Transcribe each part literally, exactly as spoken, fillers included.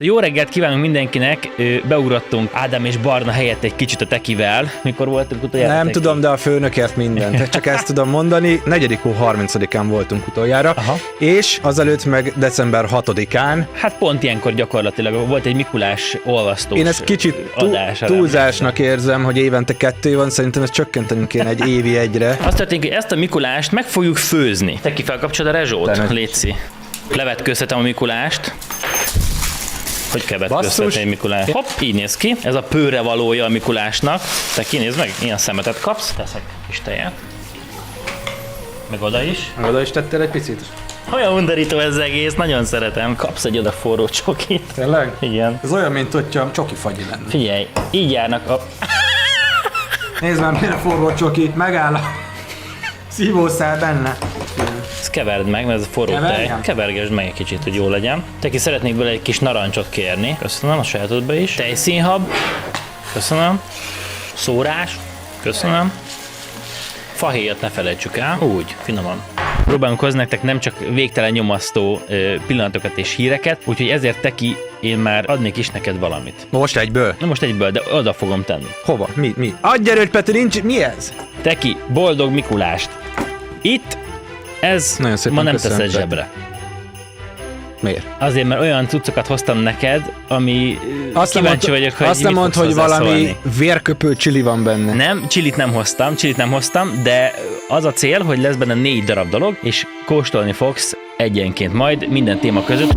Jó reggelt kívánunk mindenkinek, beugrottunk Ádám és Barna helyett egy kicsit a Tekivel. Mikor voltunk utoljára? Nem Teki? tudom, de a főnökért mindent. Csak ezt tudom mondani. negyedike hó harmincadikán voltunk utoljára, aha. És azelőtt meg december hatodikán. Hát pont ilyenkor gyakorlatilag volt egy Mikulás olvasztós Én ezt kicsit adás, túlzásnak érzem, hogy évente kettő van, szerintem ezt csökkentenünk kéne egy évi egyre. Azt történik, hogy ezt a Mikulást meg fogjuk főzni. Teki, felkapcsolod a rezsót? Léci. Levetkőztetem a Mikulást. Hogy kell vetkőztetni egy Mikulás? Hopp, így néz ki. Ez a pőre valója a Mikulásnak. Te kinézd meg, ilyen szemetet kapsz. Teszek kis tejet. Meg oda is. Meg oda is tettél egy picit? Olyan undorító ez egész, nagyon szeretem. Kapsz egy oda forró csokit. Tényleg? Igen. Ez olyan, mint hogyha csoki fagyi lenne. Figyelj, így járnak a... Nézd már, milyen forró csoki. Megáll a szívószál benne. Ezt keverd meg, mert ez a forró tej. Kevergesd meg egy kicsit, hogy jó legyen. Teki, szeretnék bele egy kis narancsot kérni. Köszönöm, a sajátodba is. Tejszínhab. Köszönöm. Szórás. Köszönöm. Fahéjat ne felejtsük el. Úgy, finoman. Próbálunk hozni nektek nem csak végtelen nyomasztó ö, pillanatokat és híreket, úgyhogy ezért Teki, én már adnék is neked valamit. Most egyből? Na most egyből, de oda fogom tenni. Hova? Mi? Mi? Adj erőt, Peti, nincs... Mi ez? Teki, boldog Mikulást. Itt ez ma nem teszed zsebre. Miért? Azért, mert olyan cuccokat hoztam neked, ami azt kíváncsi mond, vagyok, hogy azt nem mondd, hogy valami szólni. Vérköpő csili van benne. Nem, csilit nem hoztam, csilit nem hoztam, de az a cél, hogy lesz benne négy darab dolog, és kóstolni fogsz egyenként majd minden téma között.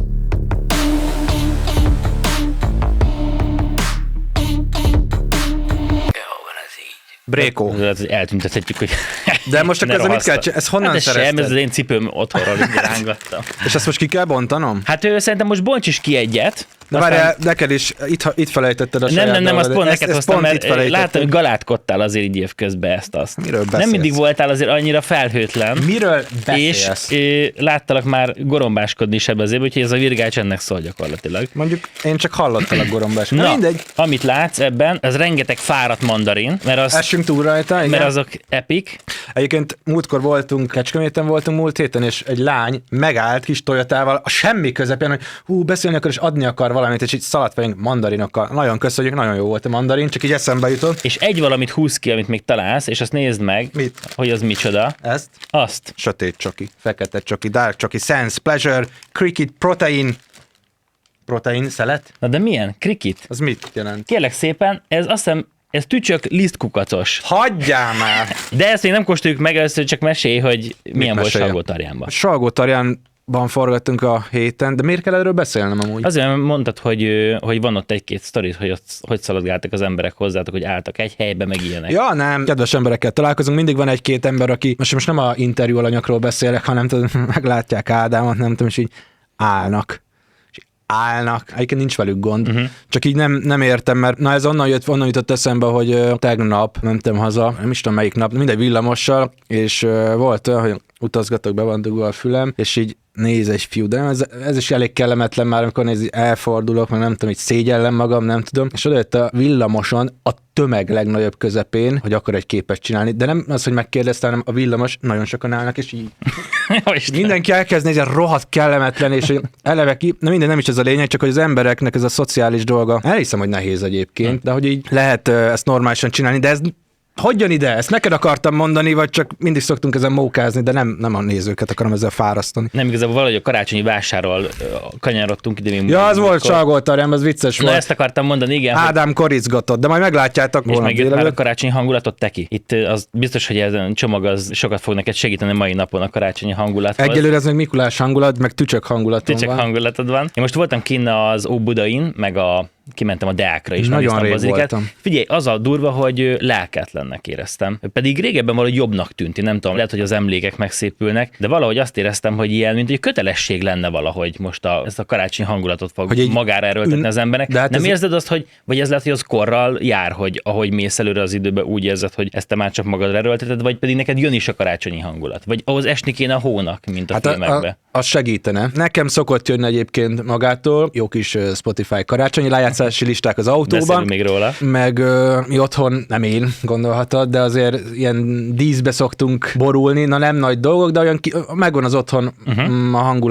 Brékó. Eltüntethetjük, hogy... De most akkor ez mit kell csinálni? Ez honnan hát ez szerezted? sem, ez az én cipőm otthonról így rángattam. És ezt most ki kell bontanom? Hát ő szerintem most bonts is ki egyet. De aztán... várjál, neked is, itt, itt felejtetted a saját Nem, nem, nem, azt pont neked hoztam, pont mert láttam, hogy galátkodtál azért így évközben ezt-azt. Miről beszélsz? Nem mindig voltál azért annyira felhőtlen. Miről beszélsz? És ö, láttalak már gorombáskodni is ebbe az évben, úgyhogy ez a virgács ennek szól gyakorlatilag. Mondjuk én csak hallottalak gorombáskodni. Na, mindegy. Amit látsz ebben, ez rengeteg fáradt mandarin, mert az... Essünk túl rajta, igen. Mert azok epic. Egyébként múltkor voltunk, Kecskeméten voltunk múlt héten, és egy lány megállt kis Toyotával a semmi közepén, hogy hú, beszélni akar és adni akar valamit, és így szaladt velünk mandarinokkal. Nagyon köszönjük, nagyon jó volt a mandarin, csak így eszembe jutott. És egy valamit húz ki, amit még találsz, és azt nézd meg, mit? Hogy az micsoda. Ezt? Azt. Sötét csoki, fekete csoki, dark csoki, sense, pleasure, cricket, protein. Protein, szelet? Na de milyen? Cricket? Az mit jelent? Kérlek szépen, ez azt hiszem, ez tücsök lisztkukacos. Hagyjál már! De ezt még nem kóstoljuk meg, először csak mesélj, hogy mit milyen volt mesélj? Salgótarjánban. Salgótarjánban forgattunk a héten, de miért kell erről beszélnem amúgy? Azért mondtad, hogy, hogy van ott egy-két sztorit, hogy ott, hogy szaladgáltak az emberek hozzátok, hogy álltak egy helybe, meg ilyenek. Ja, nem, kedves emberekkel találkozunk, mindig van egy-két ember, aki, most, most nem a interjú alanyokról beszélek, hanem tudom, meglátják Ádámot, nem tudom, és így állnak. állnak, egyébként nincs velük gond, uh-huh. Csak így nem, nem értem, mert na ez onnan jött, onnan jutott eszembe, hogy uh, tegnap mentem haza, nem is tudom melyik nap, mindegy villamossal, és uh, volt olyan, hogy utazgatok, be van dugva a fülem, és így néz egy fiú, de ez, ez is elég kellemetlen már, amikor néz, elfordulok, meg nem tudom, így szégyellem magam, nem tudom, és oda jött a villamoson a tömeg legnagyobb közepén, hogy akar egy képet csinálni, de nem az, hogy megkérdezte, hanem a villamos, nagyon sokan állnak, és így mindenki elkezd nézni, rohadt kellemetlen, és eleve ki, na minden, nem is ez a lényeg, csak hogy az embereknek ez a szociális dolga, elhiszem, hogy nehéz egyébként, de hogy így lehet ezt normálisan csinálni, de ez hogyan ide? Ezt neked akartam mondani, vagy csak mindig szoktunk ezen mókázni, de nem, nem a nézőket akarom ezzel fárasztani. Nem igazából valahogy a karácsonyi vásárról kanyarodtunk ide. Ja, az volt Salgótarján, az vicces Na, volt. ezt akartam mondani, igen. Ádám hogy... koricgatott, de majd meglátjátok volna. És megjött már a karácsonyi hangulatot, Teki. Itt az biztos, hogy ez a csomag az sokat fog neked segíteni mai napon a karácsonyi hangulathoz. Egyelőre ez meg Mikulás hangulat, meg tücsök hangulatom tücsök van. hangulatod van. Én most voltam kinn az Óbudain, meg a kimentem a Deákra is. Nagyon rég voltam. Figyelj, az a durva, hogy lelketlennek éreztem. Pedig régebben valahogy jobbnak tűnt, nem tudom, lehet, hogy az emlékek megszépülnek, de valahogy azt éreztem, hogy ilyen, mint egy kötelesség lenne valahogy most a, ezt a karácsonyi hangulatot fog hogy magára erőltetni ün... az emberek. Hát nem ez... érzed azt, hogy, vagy ez lehet, hogy az korral jár, hogy ahogy mész előre az időbe, úgy érzed, hogy ezt te már csak magadra erőlteted, vagy pedig neked jön is a karácsonyi hangulat, vagy ahhoz esni kéne a hónak, mint a hát filmekbe. A, a, az segítene. Nekem szokott jönni egyébként magától, jó kis Spotify karácsonyi lejátszási listák az autóban. Beszélünk még róla. Meg ö, mi otthon, nem én gondolhatod, de azért ilyen díszbe szoktunk borulni, na nem nagy dolgok, de olyan ki, megvan az otthon uh-huh. a hangulat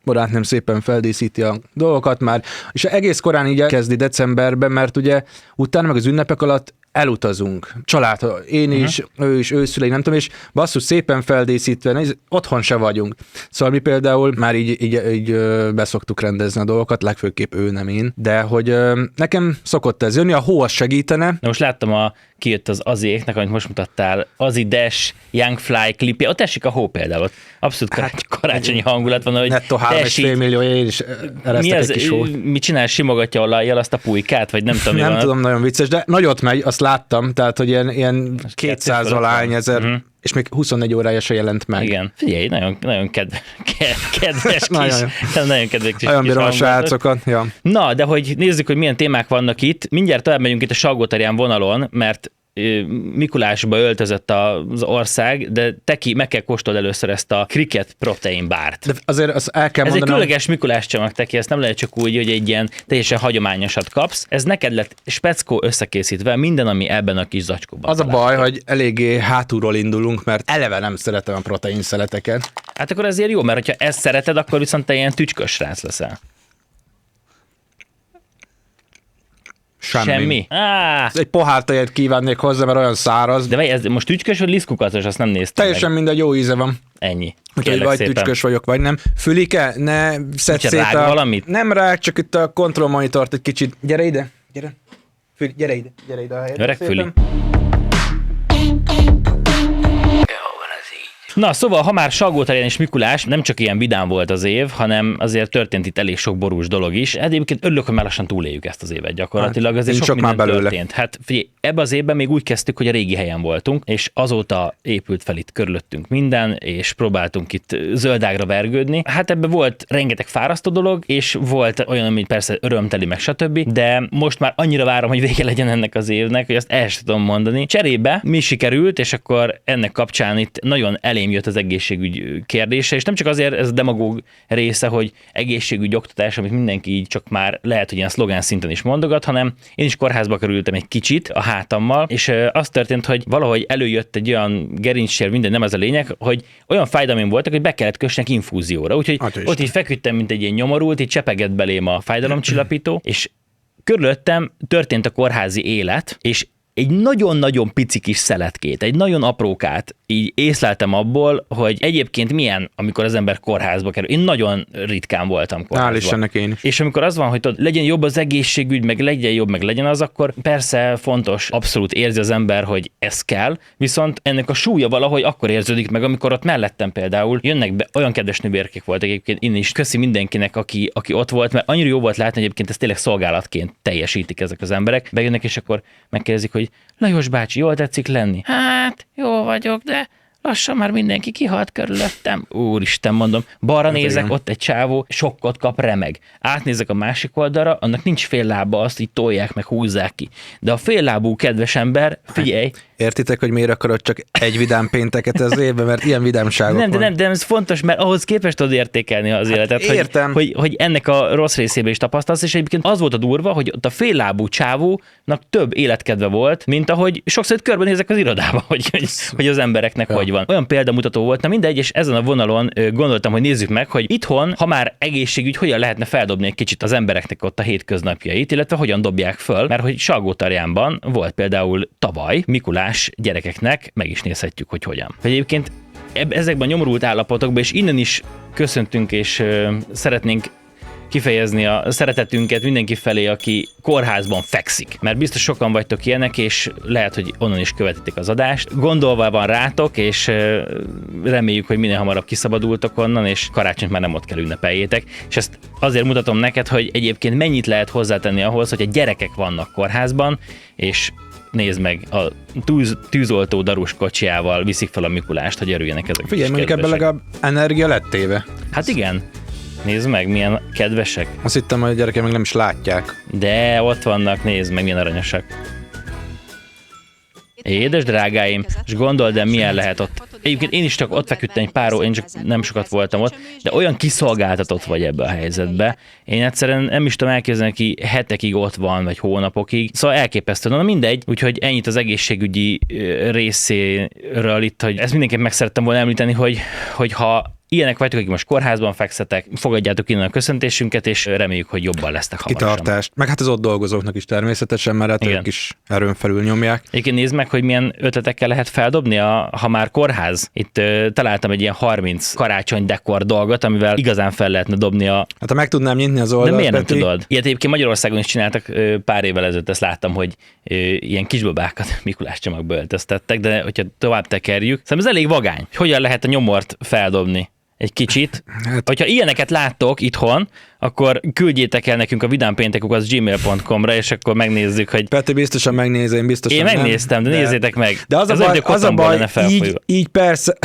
barátnőm szépen feldíszíti a dolgokat már, és egész korán így kezdi decemberben, mert ugye utána meg az ünnepek alatt elutazunk. Család, én is, uh-huh. ő is, ő szülei, nem tudom, és basszus szépen feldíszítve, nézd, otthon se vagyunk. Szóval mi például már így, így, így beszoktuk rendezni a dolgokat, legfőképp ő, nem én, de hogy nekem szokott ez jönni, a hó az segítene. Na most láttam, a, kijött az Aziéknek, amit most mutattál, Azi Dash, Young Fly klipje, ott esik a hó például, ott abszolút hát, karácsonyi hangulat van, hogy nettó három és fél millió, én is mi, ez, egy kis mi csinál, simogatja olajjal azt a pulykát, vagy nem tudom, mi Nem van. tudom, nagyon vicces, de nagyot megy, azt láttam, tehát, hogy ilyen, ilyen kétszáz alány ezer, uh-huh. és még huszonnégy órája se jelent meg. Igen. Figyelj, nagyon, nagyon kedves, kedves kis, nagyon, nagyon kedves kis Nagyon bírom a srácokat. Ja. Na, de hogy nézzük, hogy milyen témák vannak itt. Mindjárt tovább megyünk itt a Salgótarján vonalon, mert Mikulásba öltözött az ország, de te ki, meg kell kóstold először ezt a Cricket protein bárt. De azért azt el kell Ez mondanom. egy különleges Mikulás csomag, teki, ezt nem lehet csak úgy, hogy egy ilyen teljesen hagyományosat kapsz. Ez neked lett speckó összekészítve, minden, ami ebben a kis zacskóban. Az a baj, hogy eléggé hátulról indulunk, mert eleve nem szeretem a protein szeleteket. Hát akkor ezért jó, mert ha ezt szereted, akkor viszont te ilyen tücskös srác leszel. Semmi. Semmi? Á, egy pohár tejet kívánnék hozzá, mert olyan száraz. de vagy ez most tücskös vagy liszkukatos, azt nem néztem Teljesen meg. mindegy, jó íze van. Ennyi. Úgyhogy vagy szépen. Tücskös vagyok, vagy nem. Fülike, ne szedd szét rág a... valamit? Nem rág, csak itt a kontrollmonitort egy kicsit. Gyere ide, gyere. Füli, gyere ide, gyere ide a helyre. Öreg Füli. Na, szóval, ha már Salgótarján és Mikulás, nem csak ilyen vidám volt az év, hanem azért történt itt elég sok borús dolog is. Hát egyébként örülök, hogy már lassan túléljük ezt az évet gyakorlatilag. Azért hát, sok minden már belőle. történt. Hát figyelj, ebbe az évben még úgy kezdtük, hogy a régi helyen voltunk, és azóta épült fel itt körülöttünk minden, és próbáltunk itt zöldágra vergődni. Hát ebbe volt rengeteg fárasztó dolog, és volt olyan, ami persze örömteli, meg stb. De most már annyira várom, hogy vége legyen ennek az évnek, hogy azt el sem tudom mondani. Cserébe mi sikerült, és akkor ennek kapcsán itt nagyon elég jött az egészségügy kérdése, és nem csak azért ez a demagóg része, hogy egészségügy oktatás, amit mindenki így csak már lehet, hogy ilyen szlogán szinten is mondogat, hanem én is kórházba kerültem egy kicsit a hátammal, és az történt, hogy valahogy előjött egy olyan gerincssér, minden, nem ez a lényeg, hogy olyan fájdalmaim voltak, hogy be kellett kösnek infúzióra, úgyhogy hát ott így feküdtem, mint egy ilyen nyomorult, így csepegett belém a fájdalomcsillapító, és körülöttem történt a kórházi élet, és egy nagyon-nagyon pici kis szeletkét, egy nagyon aprókát így észleltem abból, hogy egyébként milyen, amikor az ember kórházba kerül. Én nagyon ritkán voltam kórházba. Hál' Istennek én is. És amikor az van, hogy tudod, legyen jobb az egészségügy, meg legyen jobb, meg legyen az, akkor persze fontos, abszolút érzi az ember, hogy ez kell, viszont ennek a súlya valahogy akkor érződik meg, amikor ott mellettem például jönnek be, olyan kedves nővérkék voltak egyébként, én is köszi mindenkinek, aki, aki ott volt, mert annyira jó volt látni, hogy egyébként ezt tényleg szolgálatként teljesítik ezek az emberek. Bejönnek, és akkor megkérdezik, hogy Lajos bácsi, jól tetszik lenni? Hát, jó vagyok, de lassan már mindenki kihalt körülöttem. Úristen, mondom, balra hát nézek, igen. Ott egy csávó, sokkot kap, remeg. Átnézek a másik oldalra, annak nincs fél lába, azt így tolják, meg húzzák ki. De a fél lábú kedves ember, figyelj, értitek, hogy miért akarod csak egy vidám pénteket az évben, mert ilyen vidámságok nem, de van. nem, de ez fontos, mert ahhoz képest tudod értékelni az hát életet, értem. Hogy, hogy, hogy ennek a rossz részébe is tapasztalsz, és egyébként az volt a durva, hogy ott a féllábú csávónak több életkedve volt, mint ahogy sokszor körbenézek az irodába, hogy, hogy, hogy az embereknek ja. hogy van. Olyan példamutató volt, na mindegy, és ezen a vonalon gondoltam, hogy nézzük meg, hogy itthon, ha már egészségügy, hogyan lehetne feldobni egy kicsit az embereknek ott a hétköznapjait, illetve hogyan dobják föl, mert hogy Salgótarjánban volt például tavaly Mikulás gyerekeknek, meg is nézhetjük, hogy hogyan. Egyébként ezekben a nyomorult állapotokban, és innen is köszöntünk, és ö, szeretnénk kifejezni a szeretetünket mindenki felé, aki kórházban fekszik. Mert biztos sokan vagytok ilyenek, és lehet, hogy onnan is követitek az adást. Gondolva van rátok, és reméljük, hogy minél hamarabb kiszabadultok onnan, és karácsonyt már nem ott kell ünnepeljétek. És ezt azért mutatom neked, hogy egyébként mennyit lehet hozzátenni ahhoz, hogy a gyerekek vannak kórházban, és nézd meg, a tűz, tűzoltó darus kocsiával viszik fel a Mikulást, hogy örüljenek ezek. Figyelj, mondjuk ebben legalább energia lett téve. Hát igen. Nézd meg, milyen kedvesek. Azt hittem, hogy a gyerekek meg nem is látják. De ott vannak, nézd meg, milyen aranyosak. Édes drágáim, és gondold el, milyen lehet ott. Egyébként én is csak ott feküdtem egy pár ó, én csak nem sokat voltam ott, de olyan kiszolgáltatott vagy ebbe a helyzetbe. Én egyszerűen nem is tudom elképzelni, ki hetekig ott van, vagy hónapokig. Szóval elképesztő. Na mindegy, úgyhogy ennyit az egészségügyi részéről itt, hogy ezt mindenképp meg szerettem volna említeni, hogy, hogy ha ilyenek vagytok, akik most kórházban fekszetek, fogadjátok innen a köszöntésünket, és reméljük, hogy jobban lesztek hamarosan. Kitartást. Meg hát az ott dolgozóknak is természetesen, mert hát ők is erőn felül nyomják. Egyébként nézd meg, hogy milyen ötletekkel lehet feldobni, a, ha már kórház. Itt ö, találtam egy ilyen harminc karácsony dekor dolgot, amivel igazán fel lehetne dobni a... Hát ha meg tudnám nyitni az oldalt, de miért nem Peti? tudod? Ilyet egyébként Magyarországon is csináltak ö, pár évvel ezelőtt, ezt láttam, hogy ö, ilyen kisbabákat Mikulás csomagba öltöztettek, de hogyha tovább tekerjük, szerintem ez elég vagány. Hogyan lehet a nyomort feldobni? Egy kicsit. Hát. Hogyha ilyeneket láttok itthon, akkor küldjétek el nekünk a vidámpéntekukat gmail pont com-ra, és akkor megnézzük, hogy... Peti biztosan megnézi, én biztosan Én nem, megnéztem, de, de nézzétek meg. De az a baj, az a baj így, így persze,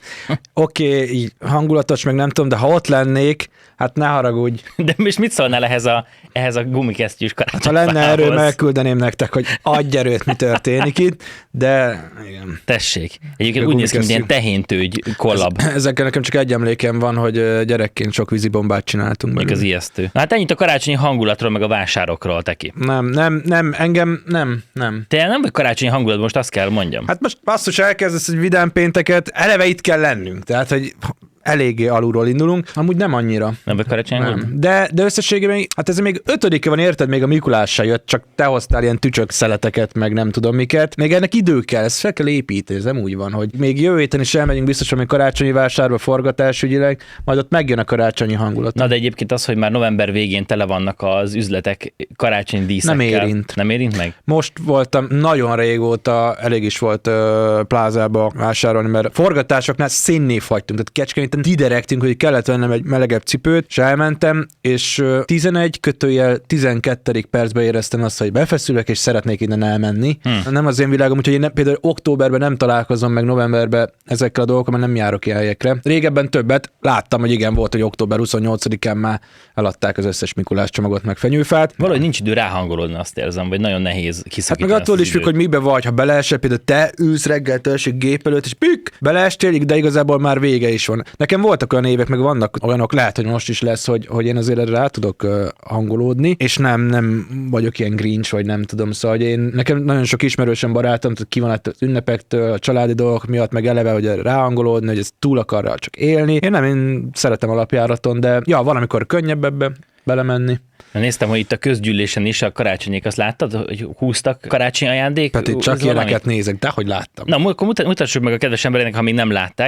oké, okay, így hangulatos, meg nem tudom, de ha ott lennék, hát ne haragudj. De most mit szólnál ehhez a, ehhez a gumikesztyűs karácsonyfához? Ha lenne erőm, elküldeném nektek, hogy adj erőt, mi történik itt, de igen. Tessék. Egyébként úgy néz ki, mint ilyen tehéntőgy kollab. Ez, ezekkel nekem csak egy emlékem van, hogy gyerekként sok vízibombát csináltunk belőle. Az ijesztő. Na hát ennyit a karácsonyi hangulatról, meg a vásárokról, Teki. Nem, nem, nem, engem nem, nem. Te nem vagy karácsonyi hangulat, most azt kell mondjam. Hát most basszus, elkezdesz egy vidám pénteket, eleve itt kell lennünk, tehát, hogy eléggé alulról indulunk, amúgy nem annyira. Nem vagy karácsonyi hangulat? De, de összességében, hát ez még ötödike van, érted, még a Mikulás se jött, csak te hoztál ilyen tücsök szeleteket, meg nem tudom miket. Még ennek idő kell, ezt fel kell építeni, ez nem úgy van, hogy még jövő héten is elmegyünk biztosan még karácsonyi vásárba forgatásügyileg, majd ott megjön a karácsonyi hangulat. Na de egyébként az, hogy már november végén tele vannak az üzletek karácsonyi díszekkel. Nem érint. Nem érint meg? Most voltam nagyon régóta, elég is volt uh, plázába vásárolni, mert forgatásoknál színné fagytunk, tehát Kecskeméten diderektünk, hogy kellett vennem egy melegebb cipőt, és elmentem, és uh, tizenegy kötőjel tizenkettedik percben éreztem azt, hogy befeszülök, és szeretnék innen elmenni. Hmm. Nem az én világom, úgyhogy én ne, például októberben nem találkozom meg novemberben ezekkel a dolgokkal, mert nem járok ilyen helyekre. Régebben többet láttam, hogy igen, volt, hogy október huszonnyolcadikán már eladták az összes Mikulás csomagot, meg fenyőfát. Valahogy nincs idő ráhangolódni, azt érzem, vagy nagyon nehéz kiszakítani. Hát meg attól is függ, hogy mibe vagy, ha beleesel, például te ülsz reggeltől esik gép előtt, és pük, beleestél, de igazából már vége is van. Nekem voltak olyan évek, meg vannak olyanok, lehet, hogy most is lesz, hogy, hogy én azért rá tudok uh, hangolódni, és nem, nem vagyok ilyen grinch, vagy nem tudom, szóval, hogy én, nekem nagyon sok ismerősen barátom, ki van az ünnepektől, a családi dolgok miatt, meg eleve, hogy ráhangolódni, hogy ez túl akar csak élni. Én nem, én szeretem alapjáraton, de ja, van, amikor könnyebb ebbe belemenni. Néztem, hogy itt a közgyűlésen is a karácsonyék, azt láttad, hogy húztak karácsonyi ajándék? Peti, csak ilyeneket nézek, de hogy láttam. Na, akkor mutassuk meg a kedves embereknek, ha még nem látták.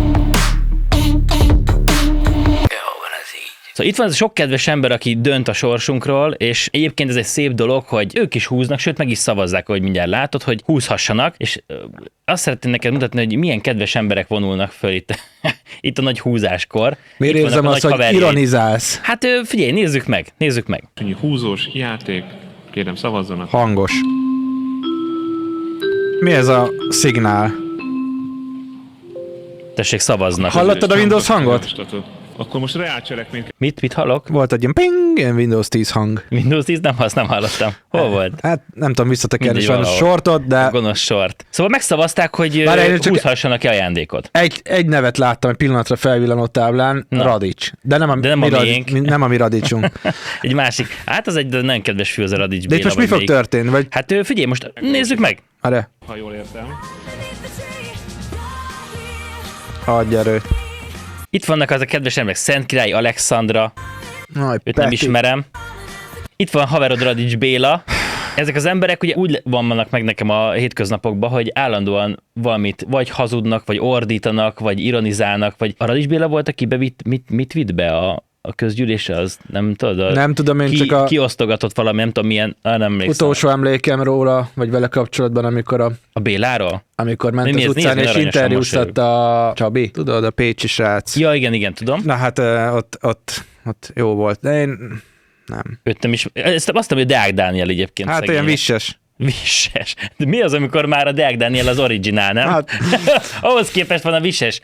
Szóval itt van ez a sok kedves ember, aki dönt a sorsunkról, és egyébként ez egy szép dolog, hogy ők is húznak, sőt meg is szavazzák, hogy mindjárt látod, hogy húzhassanak, és azt szeretném neked mutatni, hogy milyen kedves emberek vonulnak föl itt, itt a nagy húzáskor. Miért itt érzem azt, hogy haverjai. Ironizálsz? Hát figyelj, nézzük meg, nézzük meg. Húzós játék, kérem szavazzanak. Hangos. Mi ez a szignál? Tessék, szavaznak. Hallottad a Windows hangot? Akkor most reálcselekmény. Mit, mit hallok? Volt egy ilyen ping, ilyen Windows tíz hang. Windows tíz? Nem, azt nem hallottam. Hol volt? Hát nem tudom visszatekerni sajnos sortot, de... A gonosz sort. Szóval megszavazták, hogy húzhassanak ki ajándékot. Egy, egy nevet láttam egy pillanatra felvillanott táblán, Na. Radics. De nem a, de nem mi, a Radics, nem a mi Radicsunk. Egy másik. Hát az egy nagyon kedves fű, az a Radics Béla. De itt most mi fog még... történni? Vagy... Hát figyelj, most nézzük meg. Are. Ha jól értem. Adj erőt. Itt vannak az a kedves emberek, Szent Király Alexandra, Aj, őt Peti. Nem ismerem. Itt van haverod Radics Béla. Ezek az emberek ugye úgy vannak meg nekem a hétköznapokban, hogy állandóan valamit vagy hazudnak, vagy ordítanak, vagy ironizálnak, vagy a Radics Béla volt, aki bevitt, mit, mit vitt be a, a közgyűlésre, az nem tudod? Nem tudom, én ki, csak a... Kiosztogatott valami, nem tudom milyen, ah, nem emlékszem. Utolsó emlékem róla, vagy vele kapcsolatban, amikor a... A Béláról? Amikor ment mi az utcán, és interjúztat a Csabi, tudod, a pécsi srác. Ja, igen, igen, tudom. Na hát ott, ott, ott jó volt, de én nem. Őt nem is, ezt azt mondom, hogy Deák Dániel egyébként. Hát szegények. Olyan visses. Visses. De mi az, amikor már a Deák Dániel az originál, nem? Hát. Ahhoz képest van a visses.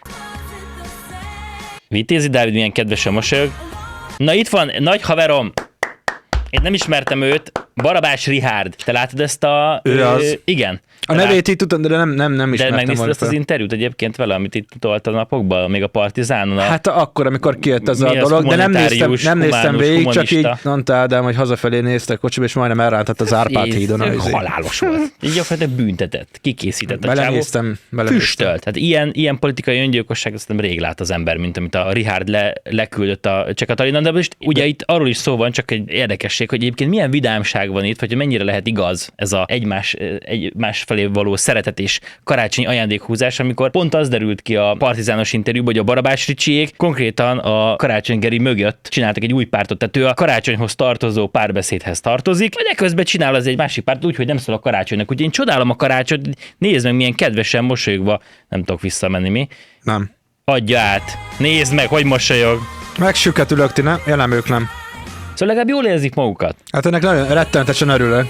Vitézi Dávid milyen kedvesen mosolyog. Na itt van, nagy haverom. Én nem ismertem őt, Barabás Richárd. Te látod ezt a... Ő az. Igen. A nevét így tudtam, de nem, nem, nem De ismertem. megnézted ezt az fel. interjút egyébként vele, amit itt tolt a napokban, még a Partizánon? A... Hát akkor, amikor kijött ez a Mi az dolog, de nem néztem, humanitárius, nem néztem humánus, végig, csak így humanista? mondta Ádám, hogy hazafelé néztek kocsiba, és majdnem elrántott az Árpád hídon. Ez az- halálos volt. Így gyakorlatilag büntetett, kikészített a csávó. Belenéztem, belenéztem. Füstölt. Hát ilyen, ilyen politikai öngyilkosság azt nem rég lát az ember, mint amit a Richárd le, leküldött a Cseh-Katalinon, de most ugye itt arról is szó van, csak egy érdekesség, hogy egyébként milyen vidámság van itt, vagy hogy mennyire lehet igaz ez a egymás, egymás felé való szeretet és karácsonyi ajándékhúzás, amikor pont az derült ki a partizános interjúban, hogy a Barabás Ricsiék konkrétan a Karácsony Geri mögött csináltak egy új pártot, tehát ő a karácsonyhoz tartozó párbeszédhez tartozik, de közben csinál az egy másik párt úgy, hogy nem szól a karácsonynak. Úgyhogy én csodálom a karácsonyt, nézd meg, milyen kedvesen mosolyogva, nem tudok visszamenni mi. Nem. Adja át. Nézd meg, hogy mosolyog. Megsüketülök, ti nem? Ja, nem, ők nem. Szóval legalább jól érzik magukat. Hát ennek nagyon rettenetesen örülök.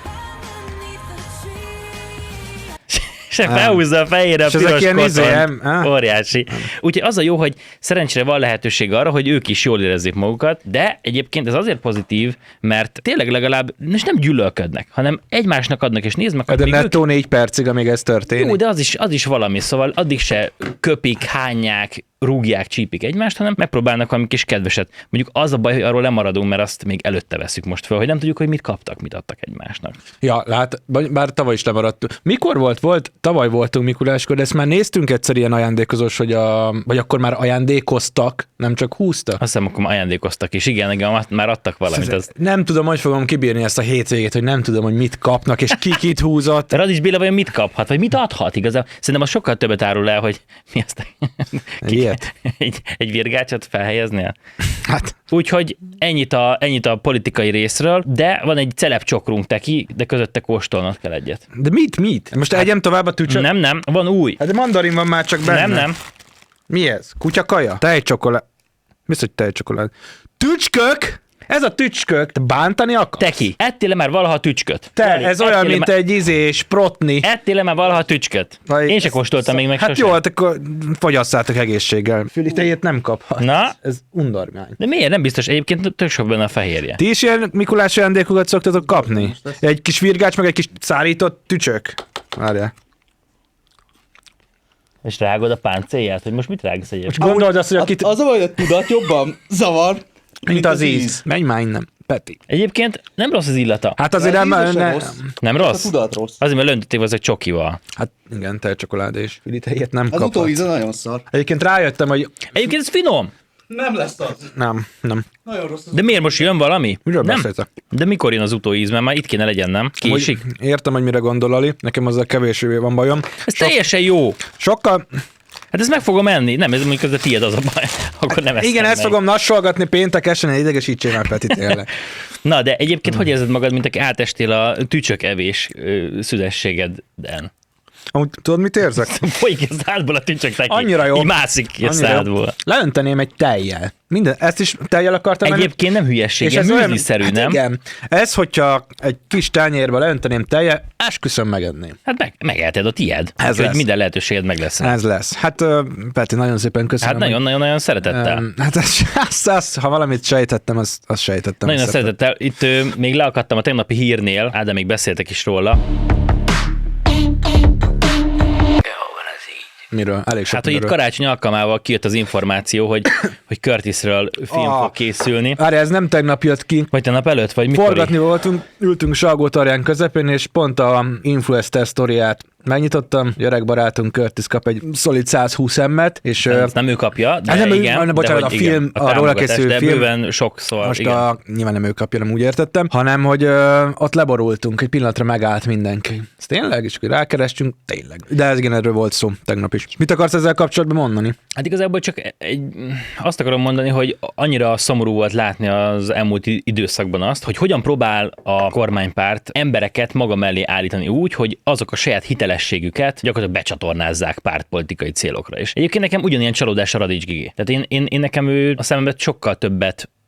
És felhúzza a fejére a És ezek piros ilyen izé, kotont. em, á? Óriási. Úgyhogy az a jó, hogy szerencsére van lehetőség arra, hogy ők is jól érezzék magukat, de egyébként ez azért pozitív, mert tényleg legalább most nem gyűlölködnek, hanem egymásnak adnak, és nézd meg, hogy De még ők... nettó négy percig, amíg ez történik. Jó, de az is, az is valami, szóval addig se köpik, hányják, rúgják, csípik egymást, hanem megpróbálnak valami kis kedveset. Mondjuk az a baj, hogy arról lemaradunk, mert azt még előtte veszük most fel, hogy nem tudjuk, hogy mit kaptak, mit adtak egymásnak. Ja, lát, bár tavaly is lemaradtunk. Mikor volt? Volt? Tavaly voltunk Mikuláskor, de ezt már néztünk egyszer ilyen ajándékozós, hogy a, vagy akkor már ajándékoztak, nem csak húztak. Azt hiszem, akkor ajándékoztak is. Igen, igen, már adtak valamit. Az... Nem tudom, hogy fogom kibírni ezt a hétvégét, hogy nem tudom, hogy mit kapnak, és ki kit húzott. Radics Béla vajon mit kaphat, vagy mit adhat igazából? Szerintem az sokkal többet árul el, hogy mi azt Ilyet? egy, egy virgácsot felhelyeznél. Hát, Úgyhogy ennyit a, ennyit a politikai részről, de van egy celeb csokrunk teki, de közötte kóstolnod kell egyet. de mit, mit? Most egyem tovább a tücsök? Nem, nem, van új. Hát de mandarin van már csak benne. Nem, nem. Mi ez? Kutyakaja? Tejcsokolád. Mi az, hogy tejcsokolád? Tücskök? Ez a tücskök. Te bántani akarsz? Teki, ettél-e már valaha tücsköt? Te, Jani, ez olyan, ettél-e mint már- egy izé, sprotni. Ettél-e már valaha tücsköt? Vagy- Én se kóstoltam még meg Hát sosem. jó, hát akkor fogyasszátok egészséggel. Füli, te ilyet nem kaphatsz. Na? Ez undormány. De miért? Nem biztos. Egyébként tök sok benne a fehérje. Ti is ilyen Mikulás ajándékokat szoktatok kapni? Egy kis virgács, meg egy kis szárított tücsök? Várjál. És rágod a páncélját, hogy most mit rágsz egyébként? Most gondold azt, hogy A, akit... az a baj, hogy a tudat jobban zavar, Mint az íz. Menj már innen, Peti. Egyébként nem rossz az illata. Hát azért Az nem... íze sem Ne, rossz. Nem A rossz? tudat rossz. Azért, mert löntötték az egy csokival. hát igen, tejcsokoládé is. Füli, te ilyet nem Az kaphatsz. utóíze nagyon szar. Egyébként rájöttem, hogy Egyébként ez finom. Nem lesz az. nem, nem. Nagyon rossz az. De miért most jön valami? Miről nem. beszéltek? De mikor jön az utóíz? Mert már itt kéne legyen, nem? Késik? Hogy értem, hogy mire gondol Ali. Nekem azzal kevésbé van bajom. Ez teljesen jó. Sokkal... Hát ezt meg fogom enni. Nem, ez mondjuk az a tiéd az a baj. Akkor nem Igen, ezt meg. fogom nassolgatni péntekesen, idegesítsél már Peti tényleg. Na, de egyébként hogy érzed magad, mint aki átestél a tücsök evés ö, szüzességeden? Amúgy tudod, mit érzek? Folyik a szádból a tücsök neki. Annyira jó. Így mászik ki a Annyira jó. szádból. Leönteném egy tejjel. Minden, ezt is tejjel akartam menni. Egyébként nem hülyesség, És ez ez olyan- műzliszerű, hát nem? Igen. Ez, hogyha egy kis tányérba leönteném tejjel, esküszöm megenném. Hát meg, megeheted a tied. Ez Úgyhogy lesz. minden lehetőséged meg lesz. Ez lesz. Hát ö, Peti, nagyon szépen köszönöm. Hát nagyon-nagyon-nagyon szeretettel. hogy- Hát ez, az, az, ha valamit sejtettem, azt, azt sejtettem. Nagyon Ezt szeretettel. Itt ö, még leakadtam a tegnapi hírnél, Ádám, még beszéltek is róla. Miről? Elég sok Hát, hogy itt mindenről. karácsony alkalmával kijött az információ, hogy, hogy Curtisről film Ah. fog készülni. Várj, ez nem tegnap jött ki. Vagy tegnap előtt, vagy mikor? Forgatni voltunk, ültünk Salgótarján közepén, és pont a Influencer sztoriát megnyitottam. Gyerek barátunk Curtis kap egy szolid száz húsz emmet, és ö, Ezt nem ő kapja, de Hát nem ő, igen. hanem, de bocsánat, hogy a film, igen, a róla támogatás, készülő de film. bőven sokszor, most igen. a, nyilván nem ő kapja, nem úgy értettem, hanem hogy ö, ott leborultunk, egy pillanatra megállt mindenki. Ez tényleg? És akkor rákerestünk, tényleg. De ez igen, erről volt szó tegnap is. Mit akarsz ezzel kapcsolatban mondani? Hát igazából csak egy, azt akarom mondani, hogy annyira szomorú volt látni az elmúlt időszakban azt, hogy hogyan próbál a kormánypárt embereket maga mellé állítani úgy, hogy azok a saját hitelességüket gyakorlatilag becsatornázzák pártpolitikai célokra is. Egyébként nekem ugyanilyen csalódás a Radics Gigi. Tehát én, én, én nekem ő a szememben sokkal többet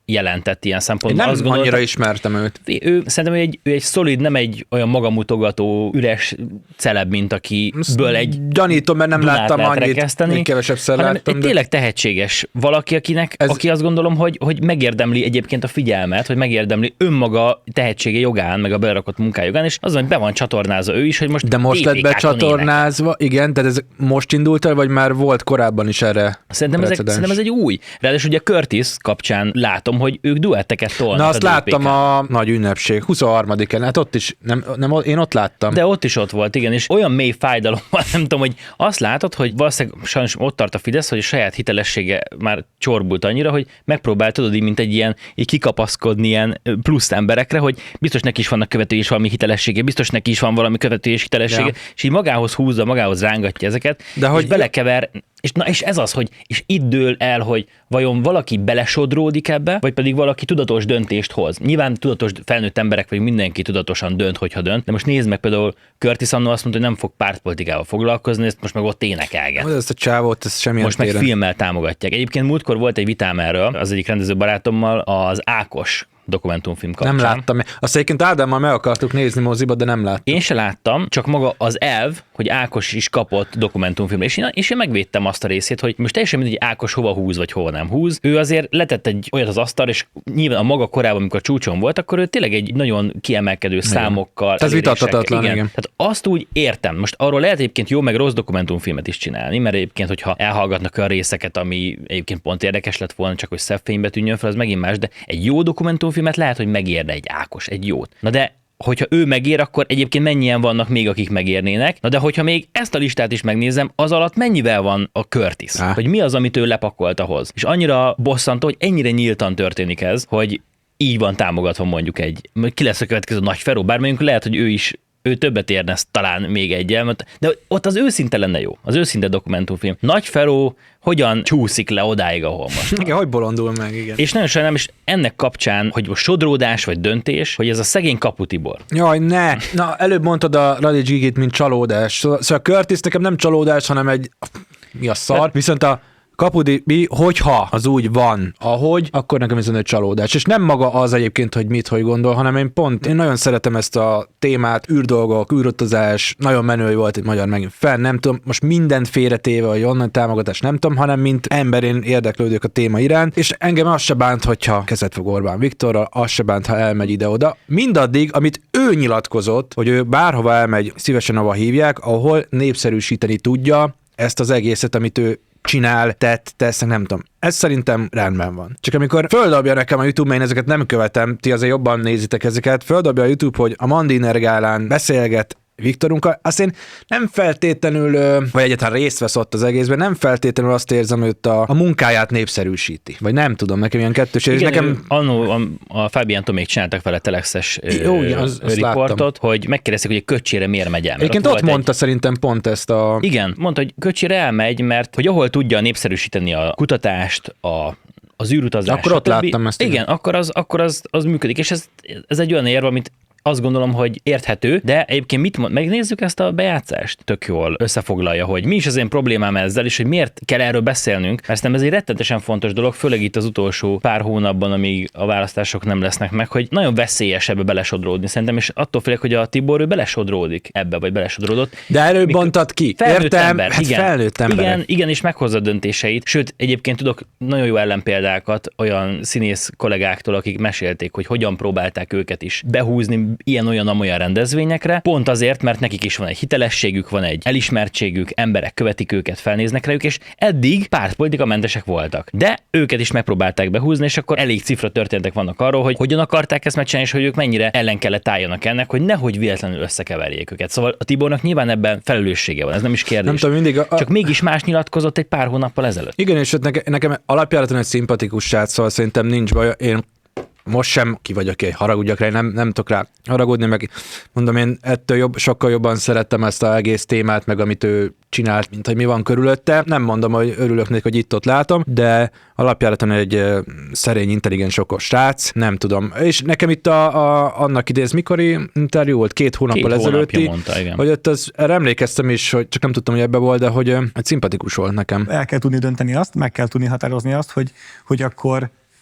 jelentett ilyen Én szempontból. nem Azt annyira gondoltam, ismertem őt. ő, szerintem ő egy, ő egy szolid, nem egy olyan magamutogató, üres celeb, mint akiből egy Gyanítom, mert nem Dunát láttam lehet annyit, rekeszteni, még kevesebbszer hanem láttam. egy De... tényleg tehetséges valaki, akinek, Ez- Ez... aki azt gondolom, hogy, hogy megérdemli egyébként a figyelmet, hogy megérdemli önmaga tehetsége jogán, meg a berakott munkája jogán, és azon, hogy be van csatornázva ő is, hogy most De most lett té vé ká-kon énekel. becsatornázva, igen, tehát ez most indult el, vagy már volt korábban is erre Szerintem ez, egy, precedens? szerintem ez egy új. Ráadásul ugye Curtis kapcsán látom, hogy ők duetteket tolnak. Na a azt dé pé láttam ká-n. a nagy ünnepség, huszonharmadikán, hát ott is, nem, nem, én ott láttam. De ott is ott volt, igen, és olyan mély fájdalommal, nem tudom, hogy azt látod, hogy valószínűleg sajnos ott tart a Fidesz, hogy a saját hitelessége már csorbult annyira, hogy megpróbál, tudod, így, mint egy ilyen, így kikapaszkodni ilyen plusz emberekre, hogy biztos neki is vannak követői és valami hitelessége, biztos neki is van valami követői és hitelessége, Ja. és így magához húzza, magához rángatja ezeket, De és hogy- belekever. És, na, és ez az, hogy és itt dől el, hogy vajon valaki belesodródik ebbe, vagy pedig valaki tudatos döntést hoz. Nyilván tudatos felnőtt emberek, vagy mindenki tudatosan dönt, hogyha dönt, de most nézd meg például Curtis annó azt mondta, hogy nem fog pártpolitikával foglalkozni, ezt most meg ott énekelget. Ezt a csávót, ez semmilyen Most meg téren. filmmel támogatják. Egyébként múltkor volt egy vitám erről, az egyik rendező barátommal, az Ákos dokumentumfilm kapcsán. Nem láttam. Azt egyébként Ádámmal meg akartuk nézni moziba, de nem láttam. Én se láttam, csak maga az elv, hogy Ákos is kapott dokumentumfilmre, és én, és én megvédtem azt a részét, hogy most teljesen mindegy, hogy Ákos hova húz, vagy hova nem húz. Ő azért letett egy olyat az asztal, és nyilván a maga korában, amikor csúcson volt, akkor ő tényleg egy nagyon kiemelkedő számokkal. Ez vitathatatlan, igen. igen. Tehát azt úgy értem. Most arról lehet egyébként jó, meg rossz dokumentumfilmet is csinálni, mert egyébként, hogyha elhallgatnak olyan részeket, ami egyébként pont érdekes lett volna, csak hogy szebb fénybe tűnjön fel, az megint más, de egy jó dokumentumfilmet lehet, hogy megérne egy Ákos, egy jót. Na de hogyha ő megér, akkor egyébként mennyien vannak még, akik megérnének. Na de hogyha még ezt a listát is megnézem, az alatt mennyivel van a Curtis? Á. Hogy mi az, amit ő lepakolt ahhoz? És annyira bosszantó, hogy ennyire nyíltan történik ez, hogy így van támogatva mondjuk egy, ki lesz a következő Nagy Feró, bár mondjuk lehet, hogy ő is ő többet érne talán még egyel, de ott az őszinte lenne jó, az őszinte dokumentumfilm. Nagy Feró hogyan csúszik le odáig, ahol most van. Igen, hogy bolondul meg, igen. És nagyon sajnálom, és ennek kapcsán, hogy most sodródás vagy döntés, hogy ez a szegény Kapu Tibor. Jaj, ne! Na, előbb mondtad a Radi Gigit, mint csalódás. Szóval a Curtis nekem nem csalódás, hanem egy... Mi a szar? Viszont a Kapudibi, hogyha az úgy van, ahogy, akkor nekem ez egy csalódás. És nem maga az egyébként, hogy mit, hogy gondol, hanem én pont, én nagyon szeretem ezt a témát, űrdolgok, űrutazás, nagyon menő volt egy magyar megint fel, nem tudom, most mindent félretéve, vagy onnan támogatás, nem tudom, hanem mint ember én érdeklődök a téma iránt, és engem az se bánt, hogyha kezet fog Orbán Viktorral, az se bánt, ha elmegy ide-oda. Mindaddig, amit ő nyilatkozott, hogy ő bárhova elmegy, szívesen ahova hívják, ahol népszerűsíteni tudja ezt az egészet, amit ő csinál, tett, tesz, nem tudom. Ez szerintem rendben van. Csak amikor földobja nekem a YouTube, mert én ezeket nem követem, ti azért jobban nézitek ezeket, földobja a YouTube, hogy a Mandiner gálán beszélget Viktorunkkal, azt én nem feltétlenül, vagy egyáltalán részt vesz ott az egészben, nem feltétlenül azt érzem, hogy ott a, a munkáját népszerűsíti. Vagy nem tudom, nekem ilyen kettős. És nekem... Annó a, a Fábián Tomék csináltak vele telexes Jó, igen, az, azt riportot, láttam. hogy megkérdezték, hogy a Köcsére miért megy el. Egyébként ott, ott mondta egy... szerintem pont ezt a... Igen, mondta, hogy Köcsére elmegy, mert hogy ahol tudja népszerűsíteni a kutatást, a az űrutazás. Akkor ott láttam ezt. Igen, igen, akkor, az, akkor az, az működik, és ez, ez egy olyan érv, amit azt gondolom, hogy érthető, de egyébként mit mond, megnézzük ezt a bejátszást, tök jól összefoglalja, hogy mi is az én problémám ezzel, és hogy miért kell erről beszélnünk, mert nem ez egy rettenetesen fontos dolog, főleg itt az utolsó pár hónapban, amíg a választások nem lesznek meg, hogy nagyon veszélyes ebbe belesodródni szerintem, és attól félek, hogy a Tibor ő belesodródik ebbe, vagy belesodródott. De előbb bontad ki. Felnőtt Értem, ember, hát igen, felnőtt emberek. Igen, igen, és meghozza döntéseit. Sőt, egyébként tudok nagyon jó ellenpéldákat olyan színész kollégáktól, akik mesélték, hogy hogyan próbálták őket is behúzni ilyen-olyan-amolyan rendezvényekre, pont azért, mert nekik is van egy hitelességük, van egy elismertségük, emberek követik őket, felnéznek rájuk, és eddig pártpolitikamentesek voltak. De őket is megpróbálták behúzni, és akkor elég cifra történetek vannak arról, hogy hogyan akarták ezt megcsinálni, és hogy ők mennyire ellen kellett álljanak ennek, hogy nehogy véletlenül összekeverjék őket. Szóval a Tibornak nyilván ebben felelőssége van, ez nem is kérdés. Nem tudom, mindig a... Csak mégis más nyilatkozott egy pár hónappal ezelőtt. Igen, és nekem, nekem alapjáraton egy szimpatikus srác, szóval szerintem nincs baj. Én most sem ki vagyok, hogy haragudjak rá, nem, nem tudok rá haragudni, meg mondom, én ettől jobb, sokkal jobban szerettem ezt az egész témát, meg amit ő csinált, mint hogy mi van körülötte. Nem mondom, hogy örülök neki, hogy itt-ott látom, de alapjáraton egy szerény, intelligens, okos srác, nem tudom. És nekem itt a, a, annak idén, mikori interjú volt, két hónappal két ezelőtti, mondta, igen. hogy ott az, erre emlékeztem is, hogy csak nem tudtam, hogy ebbe volt, de hogy egy szimpatikus volt nekem. El kell tudni dönteni azt, meg kell tudni határozni azt, hogy, hogy akkor